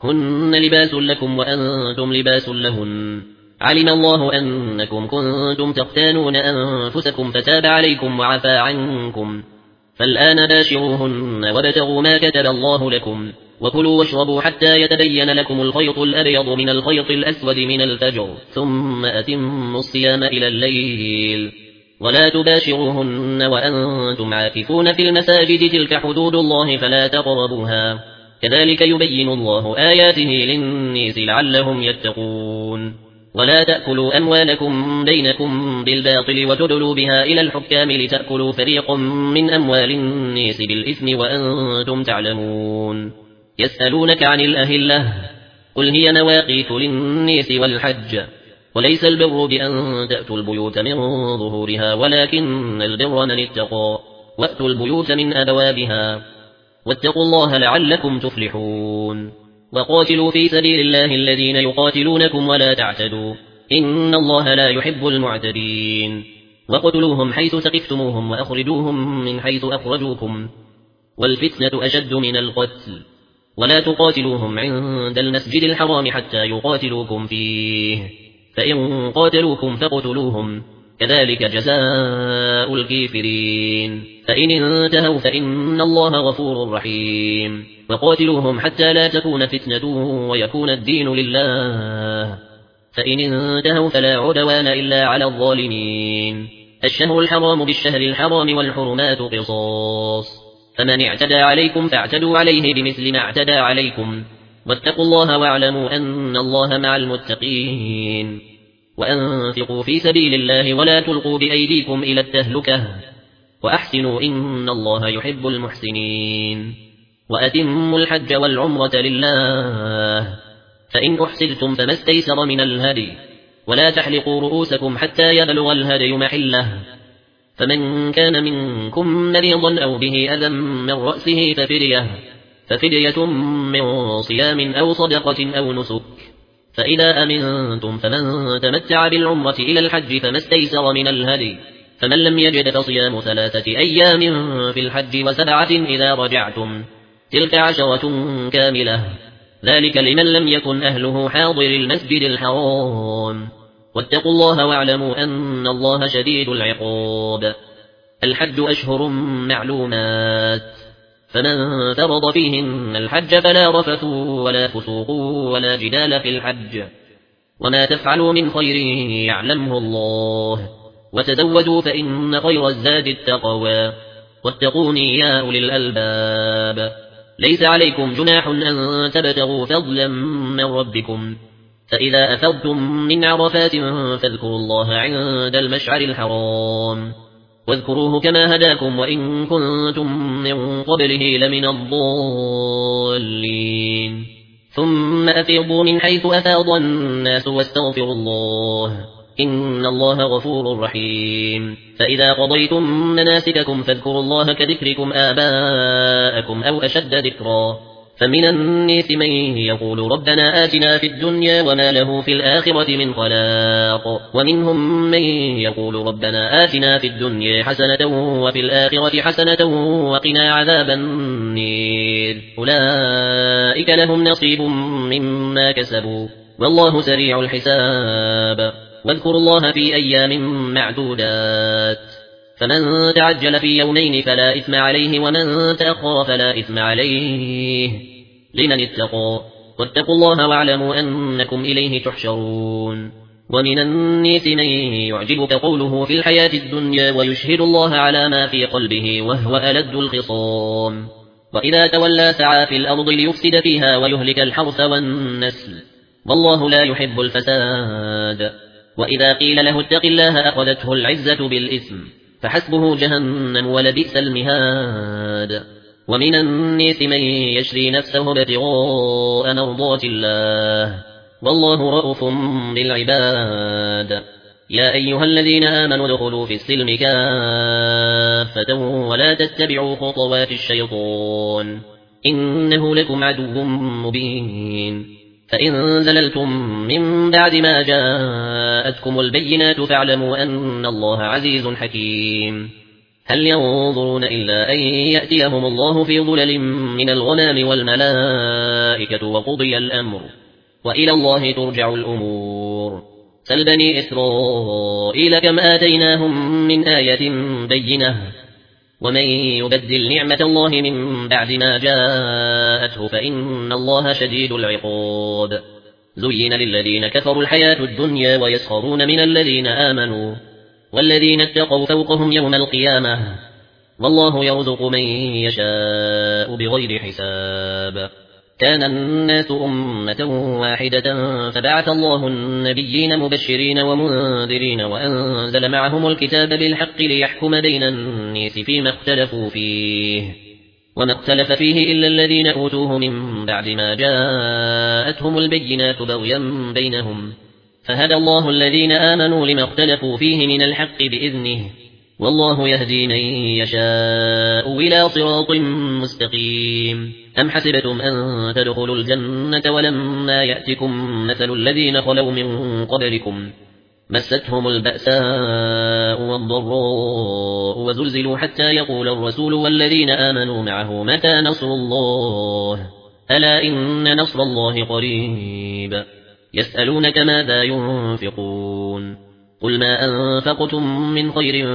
هن لباس لكم وأنتم لباس لهن علم الله أنكم كنتم تختانون أنفسكم فتاب عليكم وعفى عنكم فالآن باشروهن وابتغوا ما كتب الله لكم وكلوا واشربوا حتى يتبين لكم الخيط الأبيض من الخيط الأسود من الفجر ثم أتموا الصيام إلى الليل ولا تباشروهن وأنتم عاكفون في المساجد تلك حدود الله فلا تقربوها كذلك يبين الله آياته للناس لعلهم يتقون ولا تأكلوا أموالكم بينكم بالباطل وتدلوا بها إلى الحكام لتأكلوا فريقا من أموال الناس بالإثم وأنتم تعلمون يسألونك عن الأهلة قل هي مواقيت للناس والحج وليس البر بأن تأتوا البيوت من ظهورها ولكن البر من اتقى وأتوا البيوت من أبوابها واتقوا الله لعلكم تفلحون وقاتلوا في سبيل الله الذين يقاتلونكم ولا تعتدوا إن الله لا يحب المعتدين وقتلوهم حيث ثقفتموهم وأخرجوهم من حيث أخرجوكم والفتنة أشد من القتل ولا تقاتلوهم عند المسجد الحرام حتى يقاتلوكم فيه فإن قاتلوكم فاقتلوهم كذلك جزاء الكافرين فإن انتهوا فإن الله غفور رحيم وقاتلوهم حتى لا تكون فتنة ويكون الدين لله فإن انتهوا فلا عدوان إلا على الظالمين الشهر الحرام بالشهر الحرام والحرمات قصاص فمن اعتدى عليكم فاعتدوا عليه بمثل ما اعتدى عليكم واتقوا الله واعلموا أن الله مع المتقين وأنفقوا في سبيل الله ولا تلقوا بأيديكم إلى التهلكة وأحسنوا إن الله يحب المحسنين وأتموا الحج والعمرة لله فإن أحسنتم فما استيسر من الهدي ولا تحلقوا رؤوسكم حتى يبلغ الهدي محله فمن كان منكم مريضا أو به أذى من رأسه ففدية من صيام أو صدقة أو نسك فإذا أمنتم فمن تمتع بالعمرة إلى الحج فما استيسر من الهدي فمن لم يجد فصيام 3 أيام في الحج و7 إذا رجعتم تلك 10 كاملة ذلك لمن لم يكن أهله حاضر المسجد الحرام واتقوا الله واعلموا أن الله شديد العقاب الحج أشهر معلومات فمن فرض فيهن الحج فلا رفث ولا فسوق ولا جدال في الحج وما تفعلوا من خير يعلمه الله وتزودوا فإن خير الزاد التقوى واتقوني يا أولي الألباب ليس عليكم جناح أن تبتغوا فضلا من ربكم فإذا أفضتم من عرفات فاذكروا الله عند المشعر الحرام واذكروه كما هداكم وإن كنتم من قبله لمن الضالين ثم أفيضوا من حيث أفاض الناس واستغفروا الله إن الله غفور رحيم فإذا قضيتم مناسككم فاذكروا الله كذكركم آباءكم أو أشد ذكرا فمن الناس من يقول ربنا آتنا في الدنيا وما له في الآخرة من خلاق ومنهم من يقول ربنا آتنا في الدنيا حسنة وفي الآخرة حسنة وقنا عذاب النار أولئك لهم نصيب مما كسبوا والله سريع الحساب واذكروا الله في أيام معدودات فمن تعجل في يومين فلا إثم عليه ومن تأخر فلا إثم عليه لمن اتقى واتقوا الله واعلموا أنكم إليه تحشرون ومن الناس من يعجبك قوله في الحياة الدنيا ويشهد الله على ما في قلبه وهو ألد الخصام وإذا تولى سعى في الأرض ليفسد فيها ويهلك الحرث والنسل والله لا يحب الفساد وإذا قيل له اتق الله أخذته العزة بالإثم فحسبه جهنم ولبئس المهاد ومن الناس من يشري نفسه ابتغاء مرضات الله والله رؤوف بالعباد يا أيها الذين آمنوا ادخلوا في السلم كافة ولا تتبعوا خطوات الشيطان إنه لكم عدو مبين فإن زللتم من بعد ما جاءتكم البينات فاعلموا أن الله عزيز حكيم هل ينظرون إلا أن يأتيهم الله في ظلل من الغمام والملائكة وقضي الأمر وإلى الله ترجع الأمور سل بني إسرائيل كم آتيناهم من آية بينة ومن يبدل نعمة الله من بعد ما جاءته فإن الله شديد العقاب زين للذين كفروا الحياة الدنيا ويسخرون من الذين آمنوا والذين اتقوا فوقهم يوم القيامة والله يرزق من يشاء بغير حساب كان الناس أمة واحدة فبعث الله النبيين مبشرين ومنذرين وأنزل معهم الكتاب بالحق ليحكم بين الناس فيما اختلفوا فيه وما اختلف فيه إلا الذين أوتوه من بعد ما جاءتهم البينات بغيا بينهم فهدى الله الذين آمنوا لما اختلفوا فيه من الحق بإذنه والله يهدي من يشاء إلى صراط مستقيم أم حسبتم أن تدخلوا الجنة ولما يأتكم مثل الذين خلوا من قبلكم مستهم البأساء والضراء وزلزلوا حتى يقول الرسول والذين آمنوا معه متى نصر الله ألا إن نصر الله قريب يسألونك ماذا ينفقون قل ما أنفقتم من خير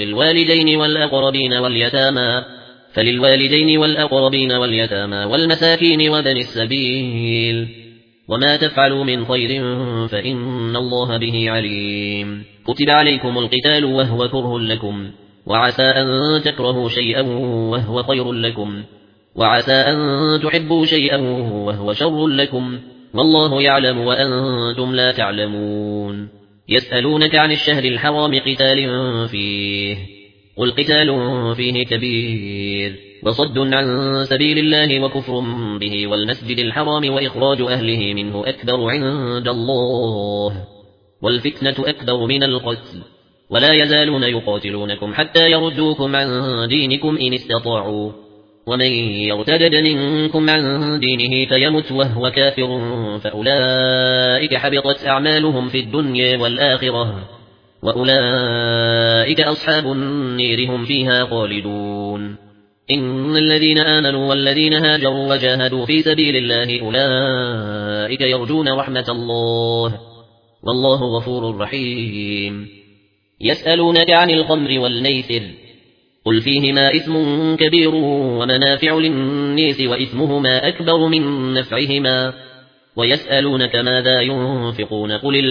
فللوالدين والأقربين واليتامى والمساكين وابن السبيل وما تفعلوا من خير فإن الله به عليم كتب عليكم القتال وهو كره لكم وعسى أن تكرهوا شيئا وهو خير لكم وعسى أن تحبوا شيئا وهو شر لكم والله يعلم وأنتم لا تعلمون يسألونك عن الشهر الحرام قتال فيه قل قتال فيه كبير وصد عن سبيل الله وكفر به والمسجد الحرام وإخراج أهله منه أكبر عند الله والفتنة أكبر من القتل ولا يزالون يقاتلونكم حتى يردوكم عن دينكم إن استطاعوا ومن يرتد منكم عن دينه فيمت وهو كافر فأولئك حبطت أعمالهم في الدنيا والآخرة وأولئك أصحاب النير هم فيها خالدون إن الذين آمنوا والذين هاجروا وجاهدوا في سبيل الله أولئك يرجون رحمة الله والله غفور رحيم يسألونك عن الخمر والميسر قل فيهما إثم كبير ومنافع للناس وإثمهما أكبر من نفعهما ويسألونك ماذا ينفقون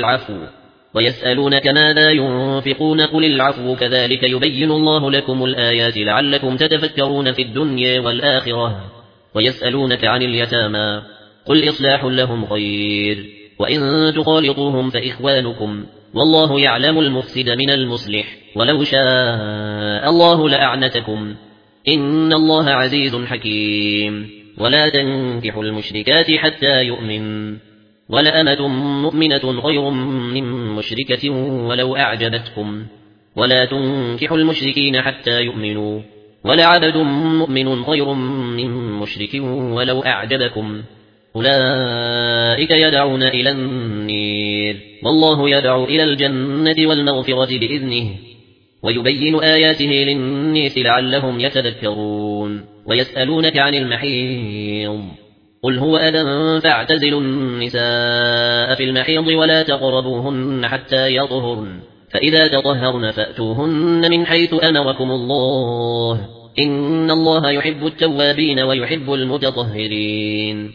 قل العفو كذلك يبين الله لكم الآيات لعلكم تتفكرون في الدنيا والآخرة ويسألونك عن اليتامى قل إصلاح لهم خير وإن تخالطوهم فإخوانكم والله يعلم المفسد من المصلح ولو شاء الله لأعنتكم إن الله عزيز حكيم ولا تنكحوا المشركات حتى يؤمن ولأمة مؤمنة خير من مشركة ولو أعجبتكم ولا تنكحوا المشركين حتى يؤمنوا ولعبد مؤمن خير من مشرك ولو أعجبكم أولئك يدعون إلى النير والله يدعو إلى الجنة والمغفرة بإذنه ويبين آياته للناس لعلهم يتذكرون ويسألونك عن المحيض قل هو أذى فاعتزلوا النساء في المحيض ولا تقربوهن حتى يطهرن فإذا تطهرن فأتوهن من حيث أمركم الله إن الله يحب التوابين ويحب المتطهرين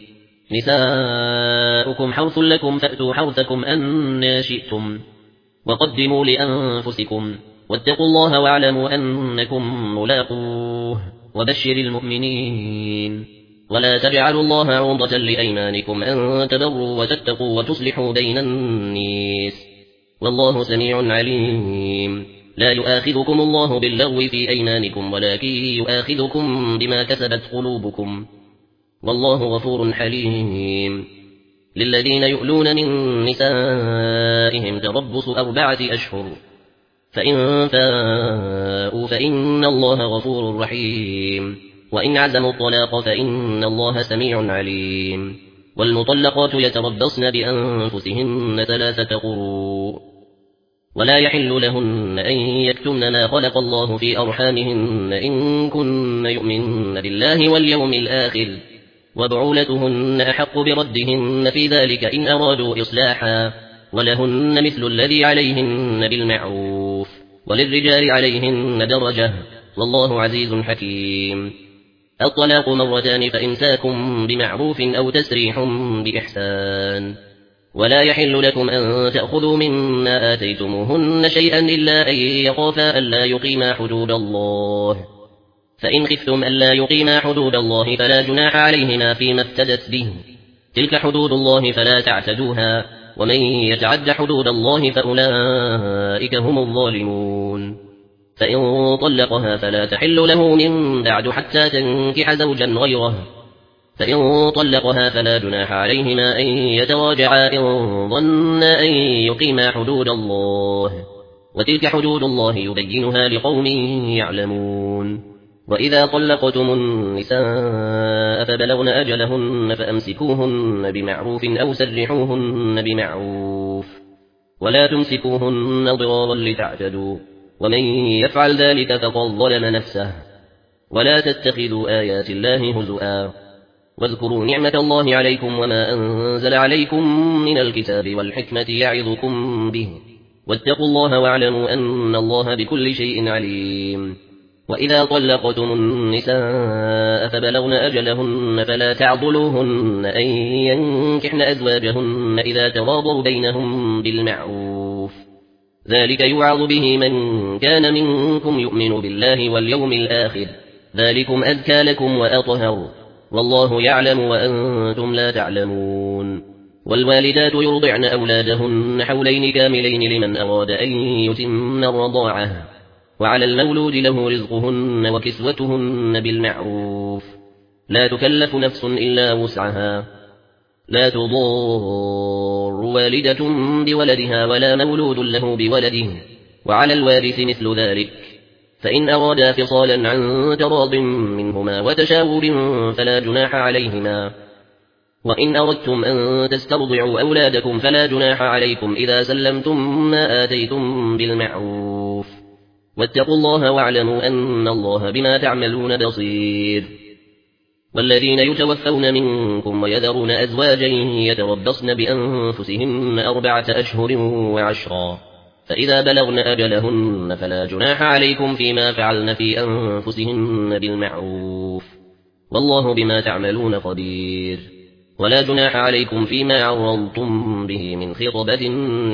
نساؤكم حرث لكم فأتوا حرثكم أن شئتم وقدموا لأنفسكم واتقوا الله واعلموا أنكم ملاقوه وبشر المؤمنين ولا تجعلوا الله عرضة لأيمانكم أن تبروا وتتقوا وتصلحوا بين الناس والله سميع عليم لا يؤاخذكم الله باللغو في أيمانكم ولكن يؤاخذكم بما كسبت قلوبكم والله غفور حليم للذين يؤلون من نسائهم تربص 4 أشهر فإن فاءوا فإن الله غفور رحيم وإن عزموا الطلاق فإن الله سميع عليم والمطلقات يتربصن بأنفسهن 3 قروء ولا يحل لهن أن يكتمن ما خلق الله في أرحامهن إن كن يؤمن بالله واليوم الآخر وبعولتهن أحق بردهن في ذلك إن أرادوا إصلاحا ولهن مثل الذي عليهن بالمعروف وللرجال عليهن درجة والله عزيز حكيم الطلاق 2 فإمساكم بمعروف أو تسريح بإحسان ولا يحل لكم أن تأخذوا مما آتيتموهن شيئا إلا أن يخافا ألا يقيما حدود الله فإن خفتم ألا يقيما حدود الله فلا جناح عليهما فيما افتدت به تلك حدود الله فلا تعتدوها ومن يتعد حدود الله فأولئك هم الظالمون فإن طلقها فلا تحل له من بعد حتى تنكح زوجا غيره فإن طلقها فلا جناح عليهما أن يتراجعا إن ظنا أن يقيما حدود الله وتلك حدود الله يبينها لقوم يعلمون وإذا طلقتم النساء فبلغن أجلهن فأمسكوهن بمعروف أو سرحوهن بمعروف ولا تمسكوهن ضرارا لتعتدوا ومن يفعل ذلك فقد ظلم نفسه ولا تتخذوا آيات الله هزؤا واذكروا نعمة الله عليكم وما أنزل عليكم من الكتاب والحكمة يعظكم به واتقوا الله واعلموا أن الله بكل شيء عليم وإذا طلقتم النساء فبلغن أجلهن فلا تعضلوهن أن ينكحن أزواجهن إذا تراضوا بينهم بالمعروف ذلك يوعظ به من كان منكم يؤمن بالله واليوم الآخر ذلكم أزكى لكم وأطهر والله يعلم وأنتم لا تعلمون والوالدات يرضعن أولادهن حولين كاملين لمن أراد أن يتم الرضاعة وعلى المولود له رزقهن وكسوتهن بالمعروف لا تكلف نفس إلا وسعها لا تضار والدة بولدها ولا مولود له بولده وعلى الوارث مثل ذلك فإن أرادا فصالا عن تراض منهما وتشاور فلا جناح عليهما وإن أردتم أن تسترضعوا أولادكم فلا جناح عليكم إذا سلمتم ما آتيتم بالمعروف واتقوا الله واعلموا أن الله بما تعملون بصير والذين يتوفون منكم ويذرون أزواجا يتربصن بأنفسهن 4 أشهر و10 فإذا بلغن أجلهن فلا جناح عليكم فيما فعلن في أنفسهن بالمعروف والله بما تعملون خبير ولا جناح عليكم فيما عرضتم به من خطبة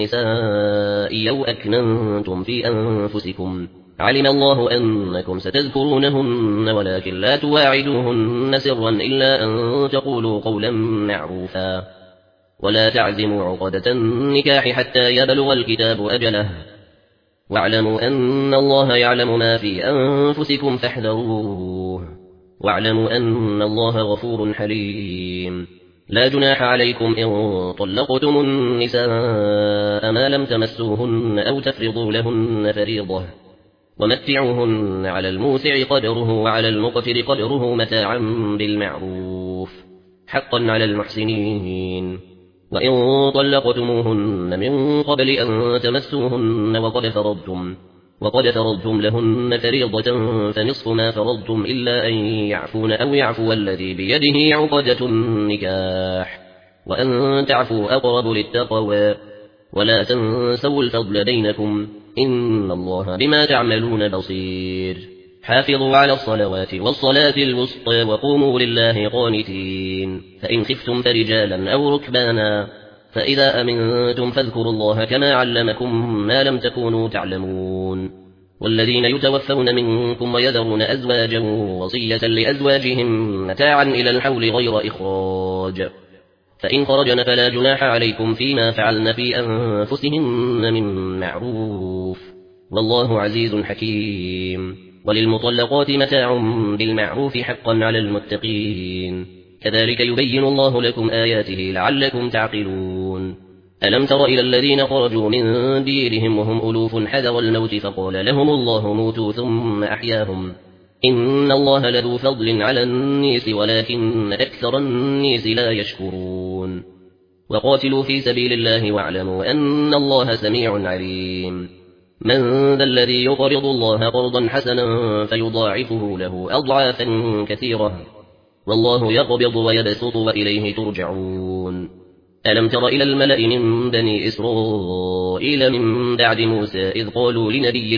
النساء أو أكننتم في أنفسكم علم الله أنكم ستذكرونهن ولكن لا تواعدوهن سرا إلا أن تقولوا قولا معروفا ولا تعزموا عقدة النكاح حتى يبلغ الكتاب أجله واعلموا أن الله يعلم ما في أنفسكم فاحذروه واعلموا أن الله غفور حليم لا جناح عليكم إن طلقتم النساء ما لم تمسوهن أو تفرضوا لهن فريضة ومتعوهن على الموسع قدره وعلى المقتر قدره متاعا بالمعروف حقا على المحسنين. وإن طلقتموهن من قبل أن تمسوهن وقد فرضتم لهن فريضة فنصف ما فرضتم إلا أن يعفون أو يعفو الذي بيده عقدة النكاح وأن تعفوا أقرب للتقوى ولا تنسوا الفضل بينكم إن الله بما تعملون بصير. حافظوا على الصلوات والصلاة الوسطى وقوموا لله قانتين. فإن خفتم فرجالا أو ركبانا فإذا أمنتم فاذكروا الله كما علمكم ما لم تكونوا تعلمون. والذين يتوفون منكم ويذرون أزواجا وصية لأزواجهم متاعا إلى الحول غير إخراج فإن خرجن فلا جناح عليكم فيما فعلن في أنفسهن من معروف والله عزيز حكيم. وللمطلقات متاع بالمعروف حقا على المتقين كذلك يبين الله لكم آياته لعلكم تعقلون. ألم تر إلى الذين خرجوا من ديرهم وهم ألوف حذر الموت فقال لهم الله موتوا ثم أحياهم إن الله لذو فضل على الناس ولكن أكثر الناس لا يشكرون. وقاتلوا في سبيل الله واعلموا أن الله سميع عليم. من ذا الذي يقرض الله قرضا حسنا فيضاعفه له أضعافا كثيرة والله يقبض ويبسط وإليه ترجعون. ألم تر إلى الملأ من بني إسرائيل من بعد موسى إذ قالوا لنبي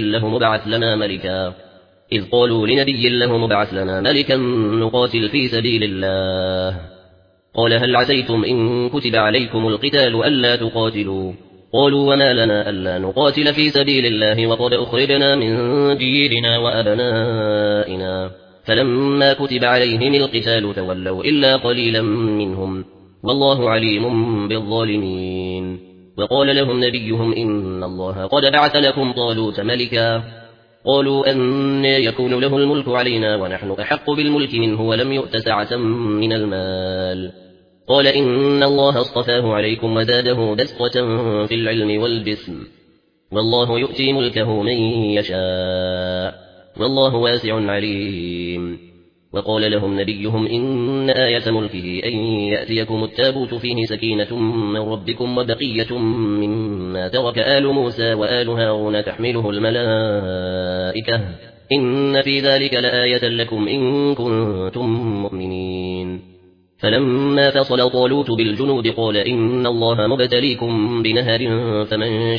له مبعث لنا ملكا نقاتل في سبيل الله قال هل عسيتم إن كتب عليكم القتال ألا تقاتلوا قالوا وما لنا ألا نقاتل في سبيل الله وقد أخرجنا من ديرنا وأبنائنا فلما كتب عليهم القتال تولوا إلا قليلا منهم والله عليم بالظالمين. وقال لهم نبيهم إن الله قد بعث لكم طالوت ملكا قالوا أن يكون له الملك علينا ونحن أحق بالملك منه ولم يؤت سعة من المال قال إن الله اصطفاه عليكم وزاده بسطة في العلم والجسم والله يؤتي ملكه من يشاء والله واسع عليم. وقال لهم نبيهم إن آية ملكه أن يأتيكم التابوت فيه سكينة من ربكم وبقية مما ترك آل موسى وآل هارون تحمله الملائكة إن في ذلك لآية لكم إن كنتم مؤمنين. فلما فصل طالوت بالجنود قال إن الله مبتليكم بنهر فمن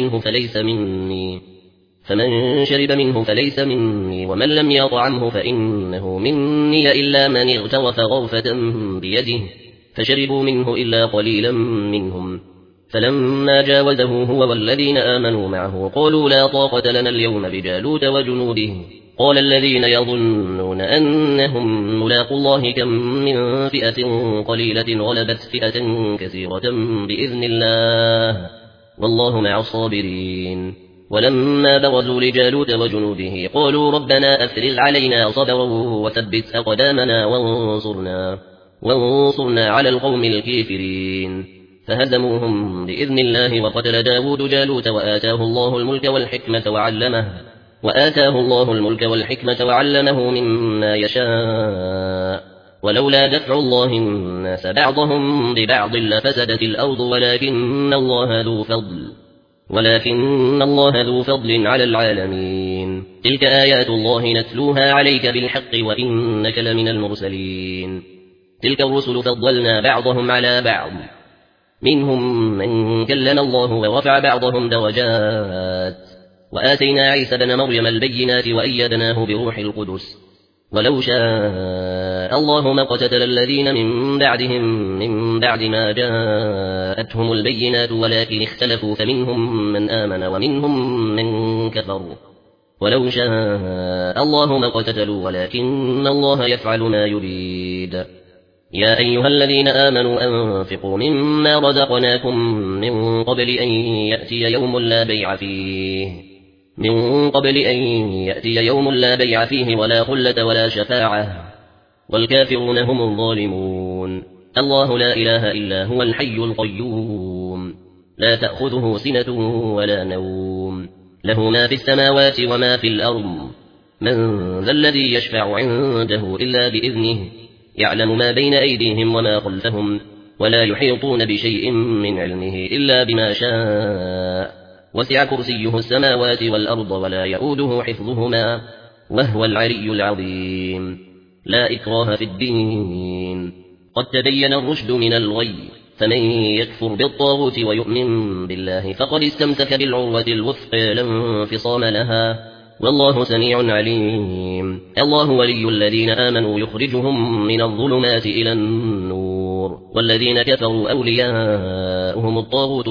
شرب منه فليس مني ومن لم يطعمه فإنه مني إلا من اغترف غرفة بيده فشربوا منه إلا قليلا منهم. فلما جاوزه هو والذين آمنوا معه قالوا لا طاقة لنا اليوم بجالوت وجنوده قال الذين يظنون أنهم ملاقوا الله كم من فئة قليلة غلبت فئة كثيرة بإذن الله والله مع الصابرين. ولما برزوا لجالوت وجنوده قالوا ربنا أفرغ علينا صبرا وثبت أقدامنا وانصرنا على القوم الكافرين فهزموهم بإذن الله. وقتل داود جالوت وآتاه الله الملك والحكمة وعلمه مما يشاء ولولا دفع الله الناس بعضهم ببعض لفسدت الأرض ولكن الله ذو فضل على العالمين. تلك آيات الله نتلوها عليك بالحق وإنك لمن المرسلين. تلك الرسل فضلنا بعضهم على بعض منهم من كلم الله ورفع بعضهم درجات وآتينا عيسى بن مريم البينات وأيدناه بروح القدس ولو شاء الله ما اقتتل الذين من بعدهم من بعد ما جاءتهم البينات ولكن اختلفوا فمنهم من آمن ومنهم من كفر ولو شاء الله ما اقتتلوا ولكن الله يفعل ما يريد. يا أيها الذين آمنوا أنفقوا مما رزقناكم من قبل أن يأتي يوم لا بيع فيه ولا خلة ولا شفاعة والكافرون هم الظالمون. الله لا إله إلا هو الحي القيوم لا تأخذه سنة ولا نوم له ما في السماوات وما في الأرض من ذا الذي يشفع عنده إلا بإذنه يعلم ما بين أيديهم وما خلفهم ولا يحيطون بشيء من علمه إلا بما شاء وسع كرسيه السماوات والأرض ولا يؤوده حفظهما وهو العلي العظيم لا إكراه في الدين قد تبين الرشد من الغي فمن يكفر بالطاغوت ويؤمن بالله فقد استمسك بالعروة الوثقى لا انفصام لها والله سميع عليم الله ولي الذين آمنوا يخرجهم من الظلمات إلى النور والذين كفروا أولياؤهم الطاغوت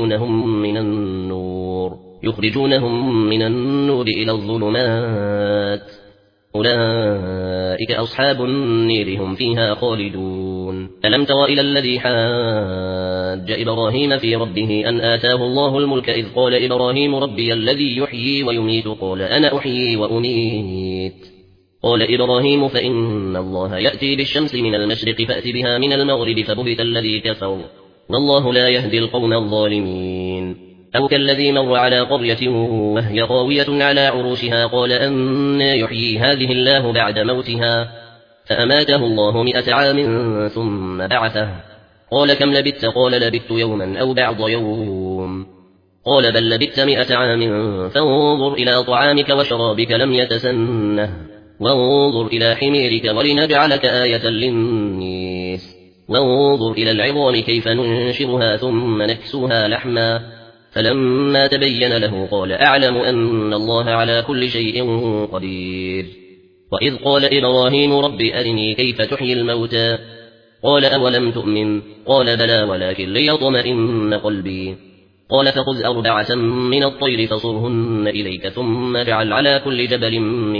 يخرجونهم من النور إلى الظلمات أولئك أصحاب النير هم فيها خالدون ألم تر إلى الذي حاج إبراهيم في ربه أن آتاه الله الملك إذ قال إبراهيم ربي الذي يحيي ويميت قال أنا أحيي وأميت قال إبراهيم فإن الله يأتي بالشمس من المشرق فأت بها من المغرب فبهت الذي كفر والله لا يهدي القوم الظالمين أو كالذي مر على قرية وهي خاوية على عروشها قال أنى يحيي هذه الله بعد موتها فأماته الله 100 عام ثم بعثه قال كم لبثت قال لبثت يوما أو بعض يوم قال بل لبثت 100 عام فانظر إلى طعامك وشرابك لم يتسنه وانظر إلى حميرك ولنجعلك آية للناس وانظر إلى العظام كيف ننشرها ثم نكسوها لحما فلما تبين له قال أعلم أن الله على كل شيء قدير وإذ قال إبراهيم رب أرني كيف تحيي الموتى قال أولم تؤمن قال بلى ولكن ليطمئن قلبي قال فخذ 4 من الطير فصرهن إليك ثم اجعل على كل جبل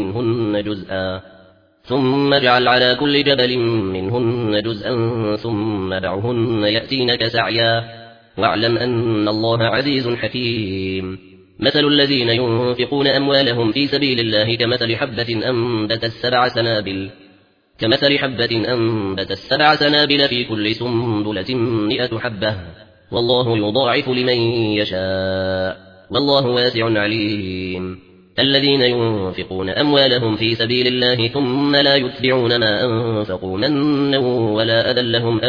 منهن جزءا ثم دعهن يأتينك سعيا واعلم أن الله عزيز حكيم مثل الذين ينفقون أموالهم في سبيل الله كمثل حبة أنبتت 7 سنابل في كل سنبلة 100 حبة والله يضاعف لمن يشاء والله واسع عليم الذين ينفقون أموالهم في سبيل الله ثم لا يتبعون ما أنفقوا منا ولا أذى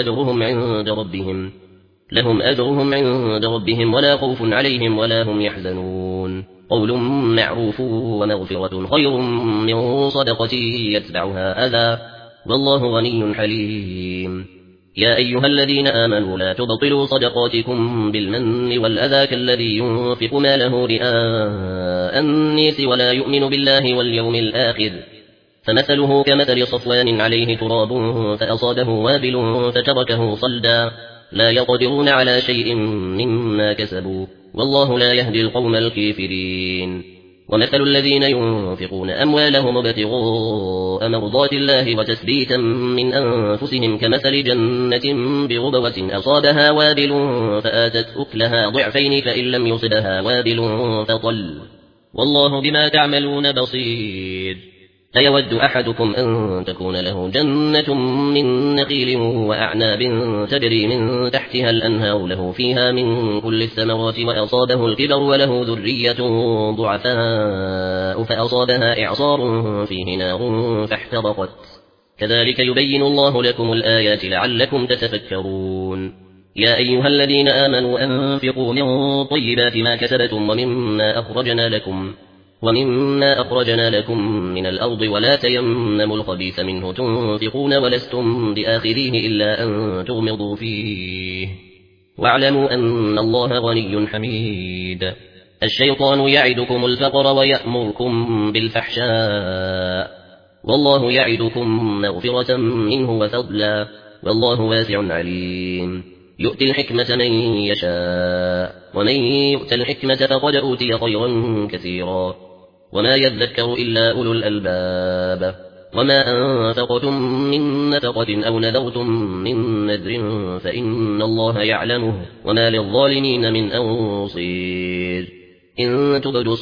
لهم أجرهم عند ربهم ولا خوف عليهم ولا هم يحزنون قول معروف ومغفرة خير من صدقة يتبعها أذى والله غني حليم يا أيها الذين آمنوا لا تبطلوا صدقاتكم بالمن والأذى كالذي ينفق ماله رئاء الناس ولا يؤمن بالله واليوم الآخر فمثله كمثل صفوان عليه تراب فأصابه وابل فتركه صلدا لا يقدرون على شيء مما كسبوا والله لا يهدي القوم الكافرين ومثل الذين ينفقون أموالهم ابتغاء مرضات الله وتثبيتا من أنفسهم كمثل جنة بربوة أصابها وابل فآتت أكلها ضعفين فإن لم يصبها وابل فطل والله بما تعملون بصير أيود أحدكم أن تكون له جنة من نخيل وأعناب تجري من تحتها الأنهار له فيها من كل الثمرات وأصابه الكبر وله ذرية ضعفاء فأصابها إعصار فيه نار فاحترقت كذلك يبين الله لكم الآيات لعلكم تتفكرون يا أيها الذين آمنوا أنفقوا من طيبات ما كسبتم ومما أخرجنا لكم من الأرض ولا تيمموا الخبيث منه تنفقون ولستم بآخذيه إلا أن تغمضوا فيه واعلموا أن الله غني حميد الشيطان يعدكم الفقر ويأمركم بالفحشاء والله يعدكم مغفرة منه وفضلا والله واسع عليم يؤتي الحكمة من يشاء ومن يؤت الحكمة فقد أوتي خيرا كثيرا وما يذكر إلا أولو الألباب وما أنفقتم من نفقة أو نذرتم من نذر فإن الله يعلمه وما للظالمين من أنصير إن تبدوا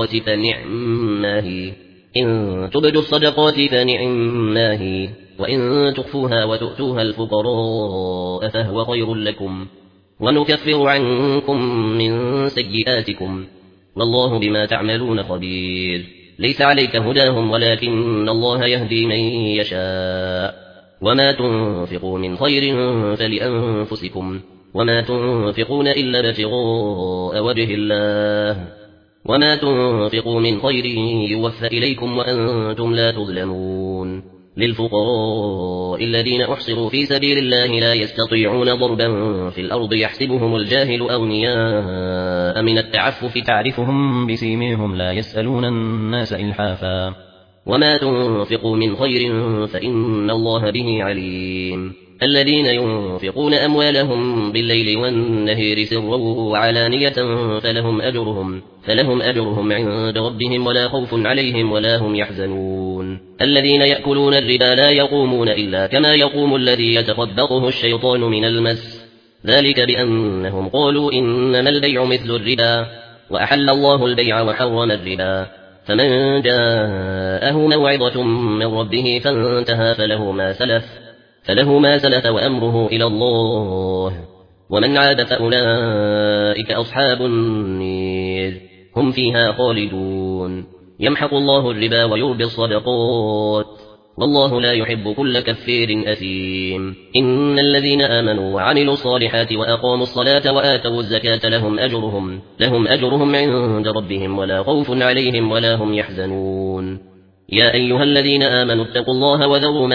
الصدقات فنعما هي وإن تخفوها وتؤتوها الفقراء فهو خير لكم ونكفر عنكم من سيئاتكم والله بما تعملون خبير ليس عليك هداهم ولكن الله يهدي من يشاء وما تنفقوا من خير فلأنفسكم وما تنفقون إلا ابتغاء وجه الله وما تنفقوا من خير يوفى إليكم وأنتم لا تظلمون للفقراء الذين أحصروا في سبيل الله لا يستطيعون ضربا في الأرض يحسبهم الجاهل أغنياء من التعفف تعرفهم بسيميهم لا يسألون الناس إلحافا وما تنفقوا من خير فإن الله به عليم الذين ينفقون أموالهم بالليل والنهار سرا وعلانية فلهم أجرهم عند ربهم ولا خوف عليهم ولا هم يحزنون الذين يأكلون الربا لا يقومون إلا كما يقوم الذي يتخبطه الشيطان من المس ذلك بأنهم قالوا إنما البيع مثل الربا وأحل الله البيع وحرم الربا فمن جاءه موعظة من ربه فانتهى فله ما سلف وأمره إلى الله ومن عاد فأولئك أصحاب النير هم فيها خالدون يمحق الله الربا ويربي الصدقات والله لا يحب كل كفير أثيم إن الذين آمنوا وعملوا الصالحات وأقاموا الصلاة وآتوا الزكاة لهم أجرهم عند ربهم ولا خوف عليهم ولا هم يحزنون يا أيها الذين آمنوا اتقوا الله وذروا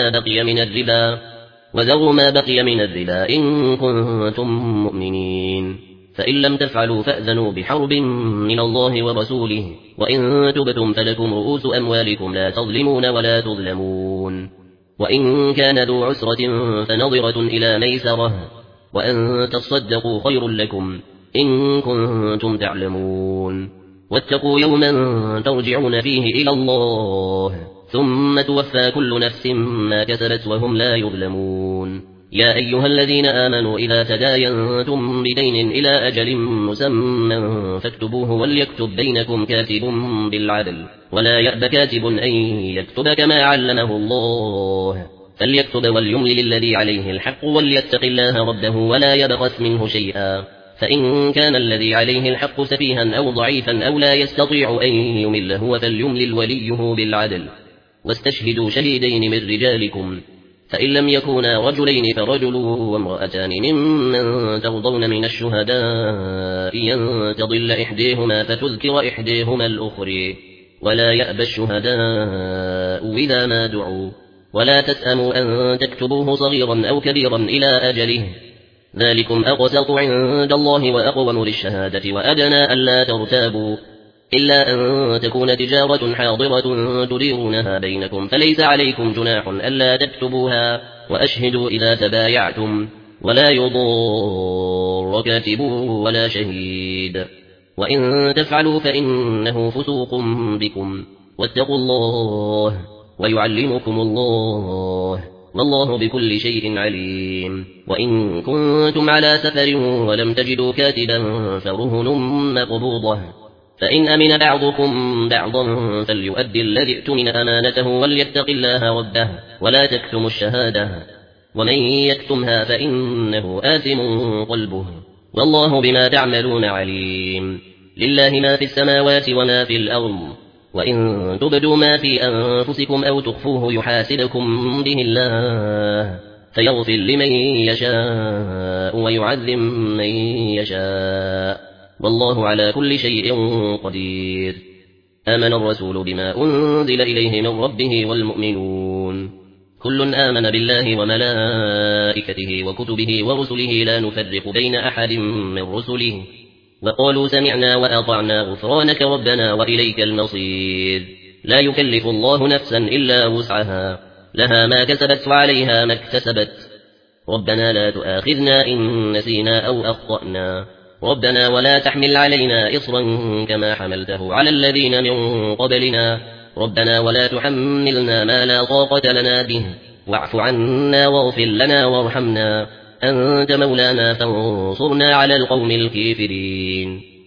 ما بقي من الربا إن كنتم مؤمنين فإن لم تفعلوا فأذنوا بحرب من الله ورسوله وإن تبتم فلكم رؤوس أموالكم لا تظلمون ولا تظلمون وإن كان ذو عسرة فنظرة إلى ميسرة وأن تصدقوا خير لكم إن كنتم تعلمون واتقوا يوما ترجعون فيه إلى الله ثم توفى كل نفس ما كسبت وهم لا يظلمون يا أيها الذين آمنوا إذا تداينتم بدين إلى أجل مسمى فاكتبوه وليكتب بينكم كاتب بالعدل ولا يأب كاتب أن يكتب كما علمه الله فليكتب وليملل الذي عليه الحق وليتق الله ربه ولا يبخس منه شيئا فإن كان الذي عليه الحق سفيها أو ضعيفا أو لا يستطيع أن يمل هو فليملل وليه بالعدل واستشهدوا شهيدين من رجالكم فإن لم يكونا رجلين فرجل وامرأتان ممن ترضون من الشهداء أن تضل إحداهما فتذكر إحداهما الأخرى ولا يأبى الشهداء إذا ما دعوا ولا تسأموا أن تكتبوه صغيرا أو كبيرا إلى أجله ذلكم أقسط عند الله وأقوم للشهادة وأدنى ألا ترتابوا إلا أن تكون تجارة حاضرة تديرونها بينكم فليس عليكم جناح ألا تكتبوها وأشهدوا إذا تبايعتم ولا يضار كاتب ولا شهيد وإن تفعلوا فإنه فسوق بكم واتقوا الله ويعلمكم الله والله بكل شيء عليم وإن كنتم على سفر ولم تجدوا كاتبا فرهن مقبوضة فإن أمن بعضكم بعضا فليؤدي الذي ائتمن أمانته وليتق الله ربه ولا تكتموا الشهادة ومن يكتمها فإنه آثم قلبه والله بما تعملون عليم لله ما في السماوات وما في الأرض وإن تبدوا ما في أنفسكم أو تخفوه يحاسبكم به الله فيغفر لمن يشاء ويعذب من يشاء والله على كل شيء قدير آمن الرسول بما أنزل إليه من ربه والمؤمنون كل آمن بالله وملائكته وكتبه ورسله لا نفرق بين أحد من رسله وقالوا سمعنا وأطعنا غفرانك ربنا وإليك المصير لا يكلف الله نفسا إلا وسعها لها ما كسبت وعليها ما اكتسبت ربنا لا تؤاخذنا إن نسينا أو أخطأنا ربنا ولا تحمل علينا إصرا كما حملته على الذين من قبلنا ربنا ولا تحملنا ما لا طاقة لنا به واعف عنا واغفر لنا وارحمنا أنت مولانا فانصرنا على القوم الكافرين